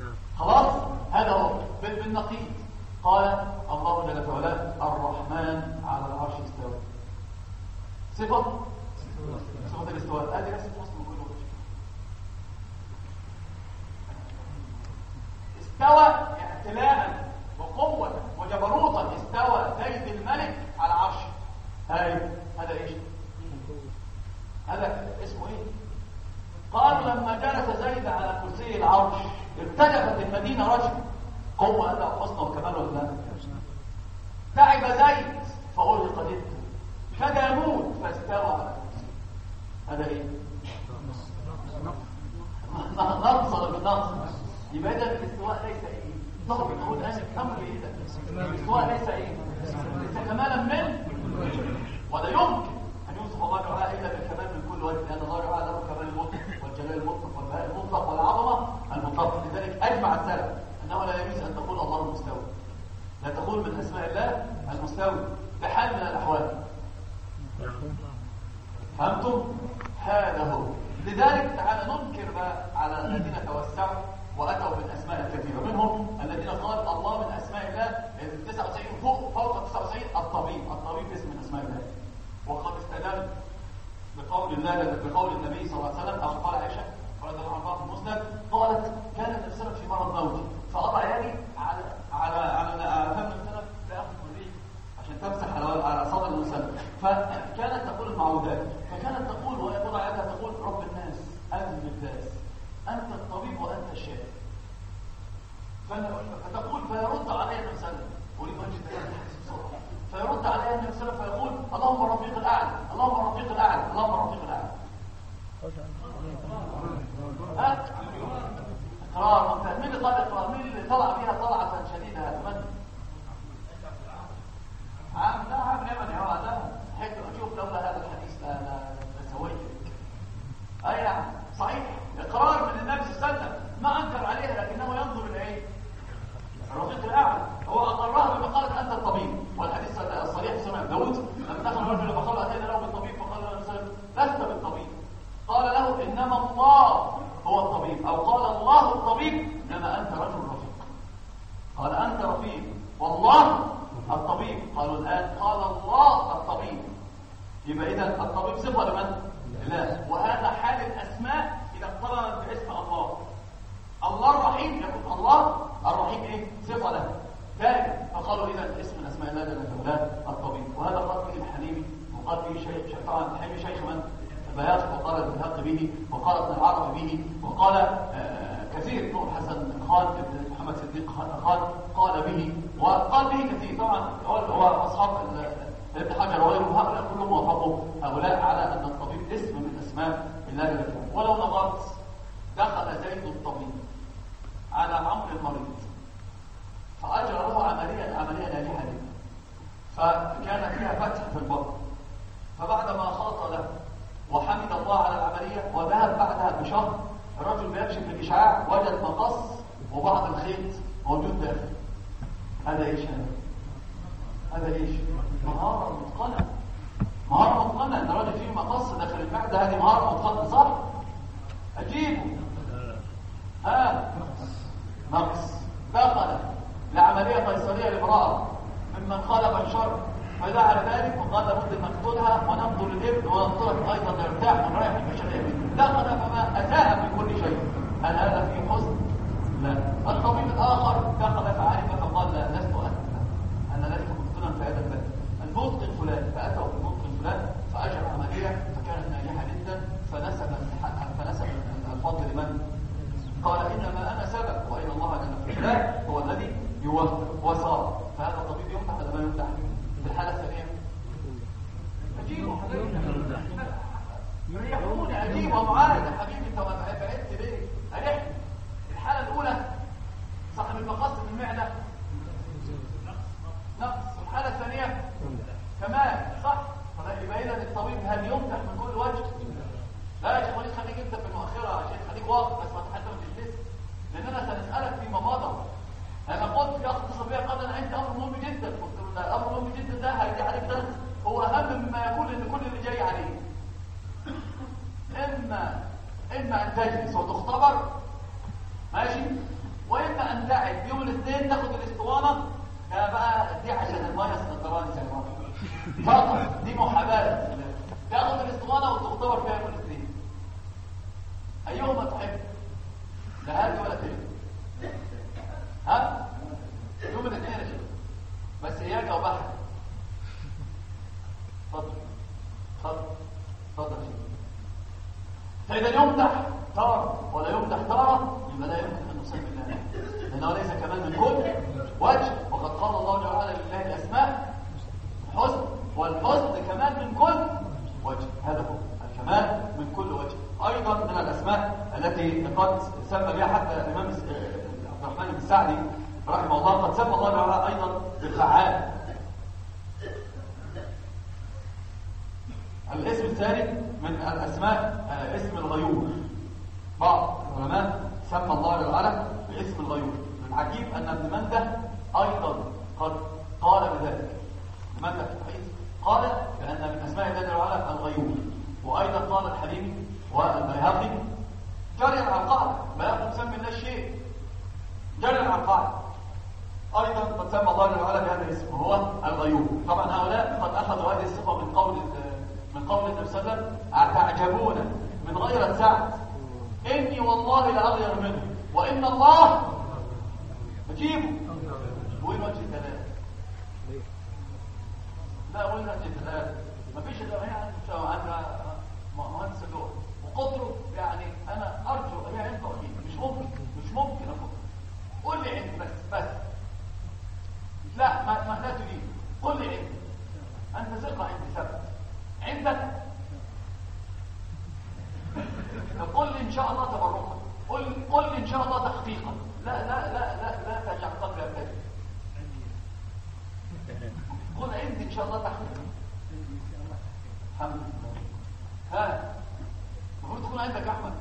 S1: خلاص هذا هو بالنقيض. قال الله جل وعلا الرحمن على العرش استوى. صفة صفة الاستواء هذه ليست مسلم كل وجه. استوى اعتلاء وقوة وجبروتا، استوى زيد الملك على عرش. هاي هذا ايش؟ هذا اسمه ايه؟ قالوا لما جلس زيد على كرسي العرش ارتجفت المدينة رجل. قوة هذا حسن وكمال ولا تعب زيد فأرهق جدا كاد يموت فاستوى على الكرسي. هذا ايه؟ نقص ولا بالنقص؟ يبقى اذا الاستواء ليس ايه؟ ضرب نقول الان الامر ايه؟ الاستواء ليس ايه؟ ليس كمالا من ولا يمكن ان يوصف الله تعالى الا بالكمال من كل وجه، لان الله تعالى له كمال المطلق والجلال المطلق والبهاء المطلق والعظمه المطلق. لذلك اجمع السلف انه لا يجوز ان تقول الله المستوي، لا تقول من اسماء الله المستوي بحال من الاحوال. فهمتم؟ هذا هو. لذلك تعالى ننكر بقى على الذين توسعوا واتوا بالاسماء الكثيره، منهم الذين قال الله من اسماء الله تسعة وتسعين فوق فوق تسعة وتسعين الطبيب. الطبيب اسم من اسماء الله، وقد استدل بقول الله بقول النبي صلى الله عليه وسلم، او قال عائشه رضي الله عنها في المسند قالت كان النبي صلى الله عليه وسلم في مرض موته فاضع يدي على على على فم السلف لاخذ الريح عشان تمسح على على صدر الانسان، فكانت تقول المعوذات، فكانت تقول وهي تضع يدها تقول رب الناس انت الناس انت الطبيب وانت الشافي. فتقول فيرد عليها النبي صلى الله عليه وسلم، ولي وجه الحديث بسرعه، فيرد عليها النبي صلى الله عليه وسلم فيقول اللهم الرفيق الاعلى اللهم الرفيق الاعلى اللهم الرفيق الاعلى. ها اقرار مين اللي قال اقرار؟ مين اللي طلع فيها طلعه شديده؟ اتمنى عام لا عام يمني هو ده حته. اشوف لولا هذا الحديث لا لا لسويت. اي نعم صحيح، اقرار من النبي صلى الله عليه وسلم ما انكر عليها، لكنه ينظر الى ايه؟ الرفيق الاعلى. هو اقرها بما قالت انت الطبيب، والحديث الصريح في سنن داوود لما دخل رجل فقال اتينا له بالطبيب فقال له لست بالطبيب، قال له انما الله هو الطبيب، او قال الله الطبيب انما انت رجل رفيق. قال انت رفيق والله الطبيب. قالوا الان قال الله الطبيب. يبقى اذا الطبيب صفه لمن؟ لا. وهذا حال الاسماء اذا اقترنت باسم الله. الله الرحيم يكون الله الرحيم ايه؟ صفه له دائما. فقالوا اذا اسم من اسماء الله جل وعلا الطبيب. وهذا قال به الحليمي، وقال به شيخ طبعا الحليمي شيخ من؟ بياض، وقال البهاق به، وقال ابن العربي به، وقال آه كثير نور حسن خان ابن محمد صديق خان قال به، وقال به كثير. طبعا هو اصحاب ابن حجر وغيره هؤلاء كلهم وافقوا هؤلاء على ان الطبيب اسم من اسماء الله جل وعلا. ولو نظرت دخل زيد الطبيب على عمرو المريض فاجرى له عمليه عمليه ناجحه جدا، فكان فيها فتح في البطن، فبعدما خاط له وحمد الله على العمليه وذهب بعدها بشهر، الرجل بيكشف الاشعاع وجد مقص وبعض الخيط موجود داخل. هذا ايش هذا؟ هذا ايش؟ مهاره متقنه. مهاره متقنه ان الراجل فيه مقص داخل المعده، هذه مهاره متقنه صح؟ اجيبه. ها نقص دخل لعمليه قيصريه لامراه ممن خالف الشر فدعا لذلك وقال لابد ان نقتلها وننظر الابن وننطلق ايضا نرتاح من رائحه البشريه. دخل فما اساء في كل شيء. هل هذا فيه حسن؟ لا. الطبيب الاخر دخل فعرف فقال لا لست انا انا لست متقنا في هذا الباب، المتقن فلان. فاتوا بالمتقن فلان فاجرى عمليه فكانت ناجحه جدا، فنسب فنسب الفضل لمن؟ قال انما انا سبب وان الله جل وعلا هو الذي يوفق وصار. فهذا الطبيب يمدح ولا ما يمدح؟ في الحاله الثانيه اجيبه حبيبي يريحوني، اجيبه معاذ يا حبيبي انت ما بعدت ليه؟ اريحني. الحاله الاولى صاحب المقص في المعده نقص، والحاله الثانيه كمان صح. فيبقى اذا الطبيب هل يمدح من كل وجه؟ لا يا شيخ وليد خليك انت في المؤخره عشان خليك واقف بس ما تحدث بالجسم، لاننا سنسالك فيما مضى. انا قلت يا اخي اتصل بيا قبل انا عندي امر مهم جدا، قلت له الامر مهم جدا ده هيجي عليك درس هو اهم مما يقول ان كل اللي جاي عليه. اما اما ان تجلس وتختبر ماشي،
S3: واما ان تعد يوم الاثنين تاخد الاسطوانه. ده بقى دي عشان الميه اسكندراني زي ما فقط، دي محاباه. تاخد الاسطوانه وتختبر فيها يوم الاثنين. ايهما تحب؟ لا هذه ولا تلك. ها؟ يوم الاثنين يا شيخ، بس اياك وبحر. اتفضل اتفضل اتفضل يا شيخ. فاذا يمدح تاره ولا يمدح تاره يبقى لا يمكن ان نسمي الله، لانه ليس كمال من كل وجه. وقد قال الله تعالى لله الاسماء الحسنى، والحسن كمال من كل وجه. هذا هو الكمال من كل وجه. ايضا من الاسماء التي قد سمى بها حتى الامام عبد الرحمن بن سعدي رحمه الله، قد سمى الله تعالى ايضا بالفعال. الاسم الثاني من الاسماء اسم الغيور. بعض العلماء سمى الله تعالى باسم الغيور. العجيب ان ابن منده ايضا قد قال بذلك. ابن منده في الحديث قال بان من اسماء الله تعالى الغيور. وايضا قال الحليمي والبيهقي جري على القاعده، ما يقول سمي الله الشيء، جري على القاعده. ايضا قد سمى الله تعالى بهذا الاسم وهو الغيور. طبعا هؤلاء قد اخذوا هذه الصفه من قول من قول النبي صلى الله عليه وسلم: أتعجبون من غير سعد إني والله لأغير منه وإن الله أجيبه. وين وجه الدلالة؟ لا وين وجه الدلالة؟ ما فيش إلا هي عندنا مهندس اللغة وقدره. يعني أنا أرجو هي عنده أكيد، مش ممكن مش ممكن أقول قول لي عندي بس بس لا ما ما لا تجيب. قل لي عندي، أنت ثقة عندي ثبت عندك. قل لي ان شاء الله تبركا، قل قل لي ان شاء الله تحقيقا. لا لا لا لا لا تجعل قلبي ابتدي. قل عندي ان شاء الله تحقيقا. الحمد لله. ها المفروض تكون عندك احمد.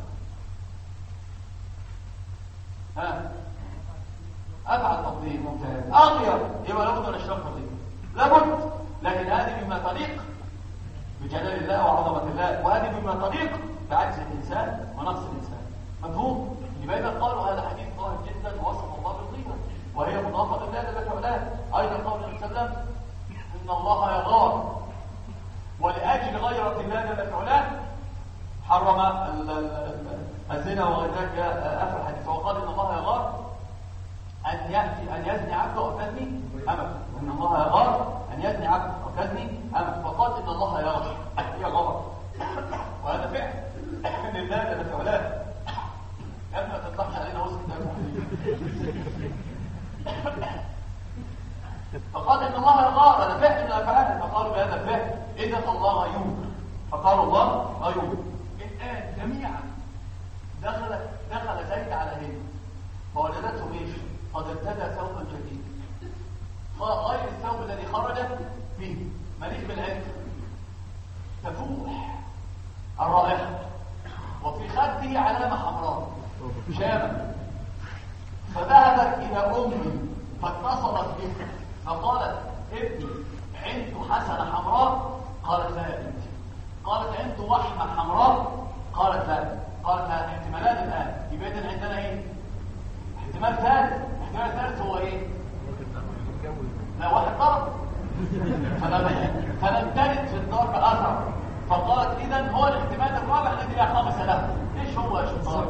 S3: ها افعل تفضيل ممتاز. اغير يبقى لابد من اشراك تفضيل، لابد. لكن هذه مما تليق بجلال الله وعظمة الله، وهذه مما تليق بعجز الإنسان ونقص الإنسان. مفهوم؟ يبقى إذا قالوا هذا حديث ظاهر جدا ووصف الله بالغيبة وهي مضافة لله جل وعلا. أيضا قول النبي صلى الله عليه وسلم: إن الله يغار، ولأجل غيرة الله جل وعلا حرم الزنا وغير ذلك آخر الحديث. وقال: إن الله يغار أن يأتي أن يزني عبده أو تزني أمته. إن الله يغار أن يزني عبده أو تزني أمته. فقال: إن الله يغار، هي غار، وهذا فعل لله جل وعلا. يا ابني ما تطلعش علينا وسط فقال: إن الله يغار، هذا فعل من الأفعال. فقالوا بهذا الفعل إذا الله غيور، فقالوا الله غيور. الآن جميعا دخل دخل زيد على هند فوجدته ايش؟ قد ارتدى ثوبا جديدا غير الثوب الذي خرج فيه، مليء بالعطر، تفوح الرائحه، وفي خده علامه حمراء شامه. فذهبت الى امي فاتصلت به فقالت: ابني عنده حسنه حمراء؟ قالت: لا يا بنتي. قالت: عنده وحمه حمراء؟ قالت: لا. قالت: لا. احتمالات الان. يبقى اذا عندنا ايه؟ احتمال ثالث. الاحتمال الثالث هو ايه؟ لا واحد ضرب فلم تجد في الضرب اثر، فقالت: اذا هو الاحتمال الرابع الذي لا خامس له. ايش هو يا شيخ؟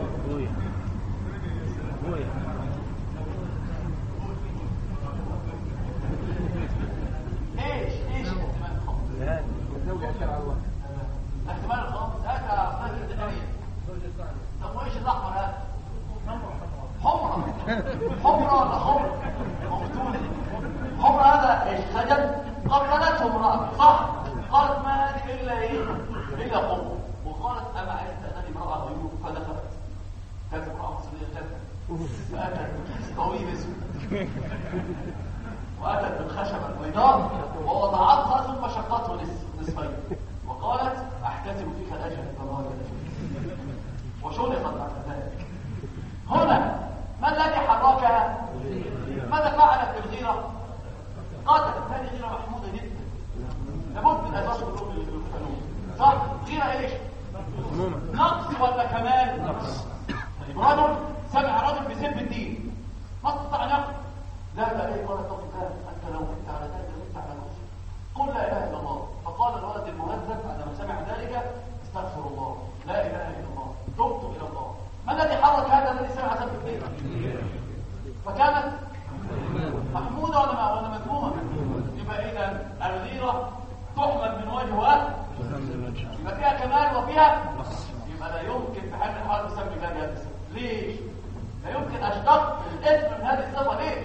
S3: ايش ايش الاحتمال الخامس؟ الاحتمال الخامس اتى اصناف الدنيا. طب وايش الاحمر هذا؟ حمرة حمرة ولا حمر مفتونة؟ حمرة هذا ايش؟ خجل. قبلته امرأة صح؟ قالت: ما هذه الا ايه؟ الا حمر. وقالت: اما عرفت انني امرأة غيور؟ فدخلت كانت امرأة مصرية جدا فاتت بكيس طويل اسود واتت بالخشبة البيضاء ووضعتها ثم شقته نصفين وقالت: احتسب فيك الاجر عند الله وشغلت بعد ذلك. هنا ما الذي حركها؟ ماذا فعلت بالغيرة؟ قاتلت. هذه غيرة محمودة جدا، لابد من اساس القلوب للفنون. صح؟ غيرة ايش؟ نقص ولا كمال؟ طيب رجل سمع رجل بسب الدين ما استطاع ان يقف. ذهب اليه قال اتق الله انت لو كنت على ذلك لكنت على كفر، قل لا اله الا الله. فقال الولد المهذب عندما سمع ذلك استغفر الله، لا اله الا الله، تبت الى الله. ما الذي حرك هذا الذي سمع ذلك الدين؟ فكانت محموده ولا ولا مذمومه؟ يبقى اذا الغيره تحمل من وجه واحد، يبقى فيها كمال وفيها، يبقى لا يمكن في حال الحال تسمي الله بهذه الصفه. ليش؟ لا يمكن اشتق الاسم من هذه الصفه. ليش؟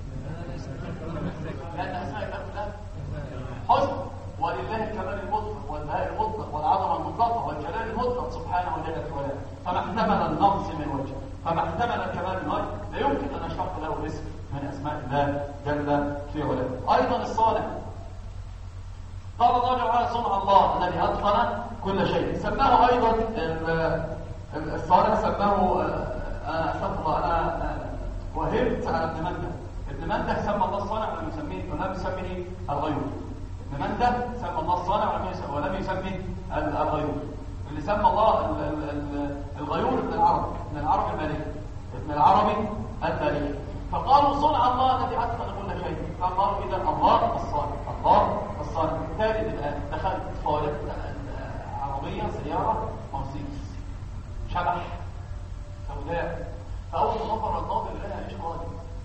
S3: لان اسماء الله كلها حسن، ولله الكمال المطلق والبهاء المطلق والعظمه المطلقه والجلال المطلق سبحانه وجل في علاه. فما احتمل النقص من وجه، فما احتمل الكمال من وجه، لا يمكن ان اشتق له اسم من اسماء الله جل في علاه. ايضا الصالح، قال الله جل وعلا صنع الله الذي اتقن كل شيء. سماه ايضا الصالح، سماه انا استغفر الله انا وهمت على ابن منده. ابن منده سمى الله الصانع ولم يسميه ولم يسميه الغيور. ابن منده سمى الله الصانع ولم يسميه الغيور. اللي سمى الله الغيور ابن العربي، ابن العربي المالكي، ابن العربي المالكي. فقالوا صنع الله الذي اتقن كل شيء، فقالوا اذا الله الصالح، الله الصالح. بالتالي الان دخلت صالح عربيه سياره مرسيدس شبح سوداء، فاول ما نظر الناظر لها ايش راجل؟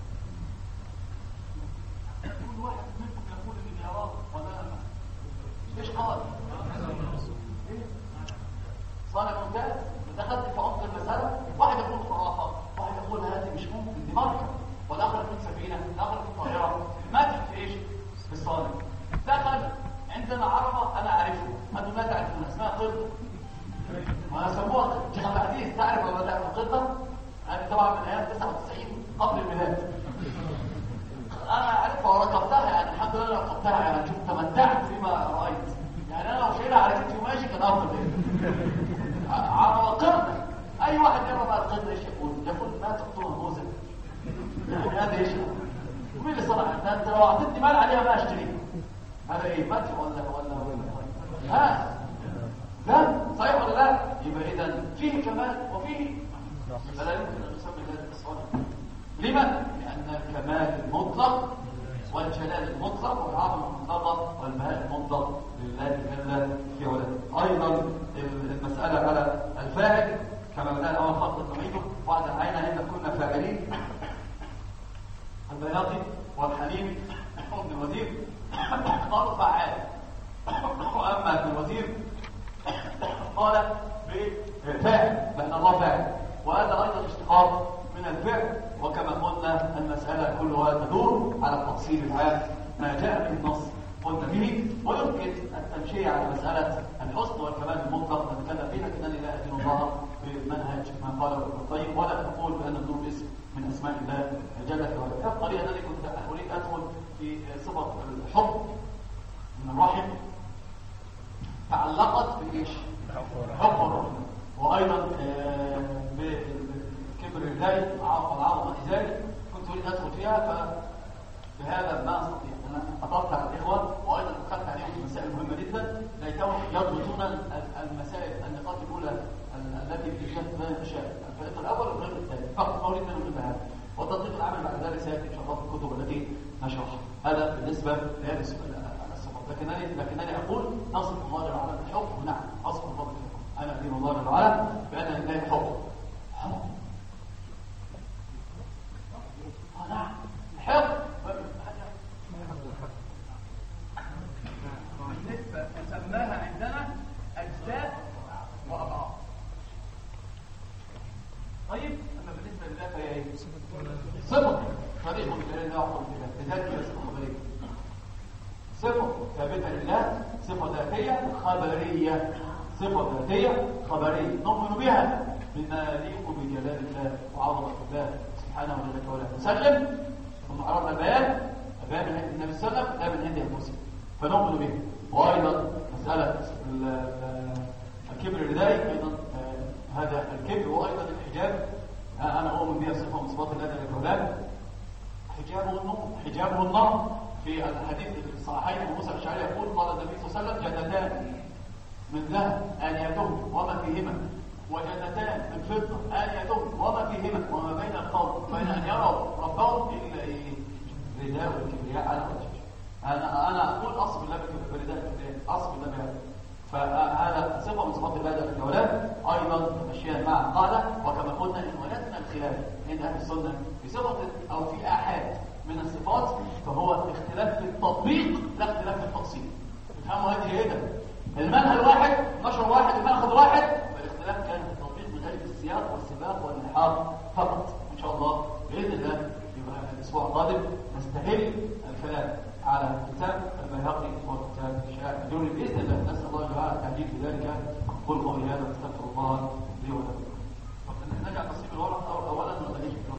S3: كل واحد منكم يقول اني اراه ولا ايش قال؟ صالح ممتاز. دخلت في عمق المساله، واحد يقول خرافه، واحد يقول هذه مش ممكن، دي مركب، والاخر في سفينه، الاخر في طائره. ماتت في ايش؟ في الصالح. دخل عندنا عرفه انا اعرفه، انتم لا تعرفون، اسمها قرده. ما سموها شيخ عبد العزيز، تعرف ولا تعرف القرده؟ هذه طبعا من ايام تسعة وتسعين قبل الميلاد. انا اعرفها وركبتها، يعني الحمد لله ركبتها، يعني شوف تمتعت فيما رايت. يعني انا لو شايلها على كتفي وماشي كان افضل. عرفه قرده، اي واحد يرى بقى القرده ايش يقول؟ يقول ما تقتلها موزه. يعني هذا ايش؟ ومين اللي صنع؟ انت لو اعطيتني مال عليها ما اشتريها. هذا ايه؟ مدح ولا ولا ولا ها؟ لا صحيح ولا لا؟ يبقى اذا فيه كمال وفيه، فلا يمكن ان نسمي ذلك الصالح. لما؟ لان الكمال المطلق والجلال المطلق والعظمه المطلقه والبهاء المطلق لله جل في علاه. ايضا المساله على الفاعل كما بدأنا اول خطوه نعيده وعد عينا ان كنا فاعلين. البياضي والحليم ابن الوزير قالوا فعال، واما ابن الوزير قال بفاعل، لان الله فاعل، وهذا ايضا اشتقاق من الفعل. وكما قلنا المساله كلها تدور على التفصيل العام ما جاء به النص قلنا به، ويمكن التمشيه على مساله الحسن والكمال المطلق نتكلم فيه، لكنني لا ادين الله بمنهج ما قاله ابن القيم، ولا اقول بان النور اسم من اسماء الله جل في علاه. الطريقه التي كنت اريد ادخل في صفه الحب من الرحم تعلقت بايش؟ حب الرحم، وايضا بكبر الله والعظمه ازاي كنت اريد ادخل فيها، فبهذا ما استطيع. انا اطلت على الاخوه وايضا دخلت عليهم مسائل مهمه جدا ليتهم يضبطون المسائل النقاط الاولى التي في جهه الاشياء، الفريق الاول والفريق الثاني فقط، ما اريد منهم الا هذا. والتطبيق العمل بعد ذلك سياتي ان شاء الله في الكتب التي نشرحها. هذا بالنسبه لهذه الصفات. لكنني لكنني اقول نصف الله جل وعلا بالحب، ونعم اصف الله بالحب. انا ادين الله جل وعلا بان لله حب. حب اه نعم حب. بالنسبه نسماها عندنا اجزاء واضعاف. طيب اما بالنسبه لله فهي ايه؟ صفه صريح من الله وحب الله، لذلك هي صفه خبريه. صفه ثابته لله، صفه ذاتيه خبريه، صفه ذاتيه خبريه نؤمن بها بما يليق بجلال الله وعظمه الله سبحانه وتعالى. نسلم ثم عرفنا البيان، البيان من عند النبي صلى الله عليه وسلم لا من عند المسلم، فنؤمن به. وايضا مساله الكبر لذلك ايضا هذا الكبر، وايضا الحجاب انا اؤمن بها صفه من صفات الله جل وعلا. حجابه النور، حجابه النار. في الحديث الصحيحين ابو موسى الاشعري يقول قال النبي صلى الله عليه وسلم جنتان من ذهب آنيتهم وما فيهما، وجنتان من فضة آنيتهم وما فيهما، وما بين القوم بين ان يروا ربهم خلاف عند اهل السنه في صفه او في احاد من الصفات، فهو اختلاف في التطبيق لا اختلاف في التفصيل. تفهموا هذه ايه ده؟ المنهج واحد، نشر واحد، المأخذ واحد، والاختلاف كان في التطبيق من خلال السياق والسباق والالحاق فقط. ان شاء الله باذن الله يبقى الاسبوع القادم نستهل الكلام على كتاب البيهقي وكتاب شهاده الجوري باذن الله. نسال الله تعالى التهديد بذلك. قل قولي هذا استغفر الله لي ولكم.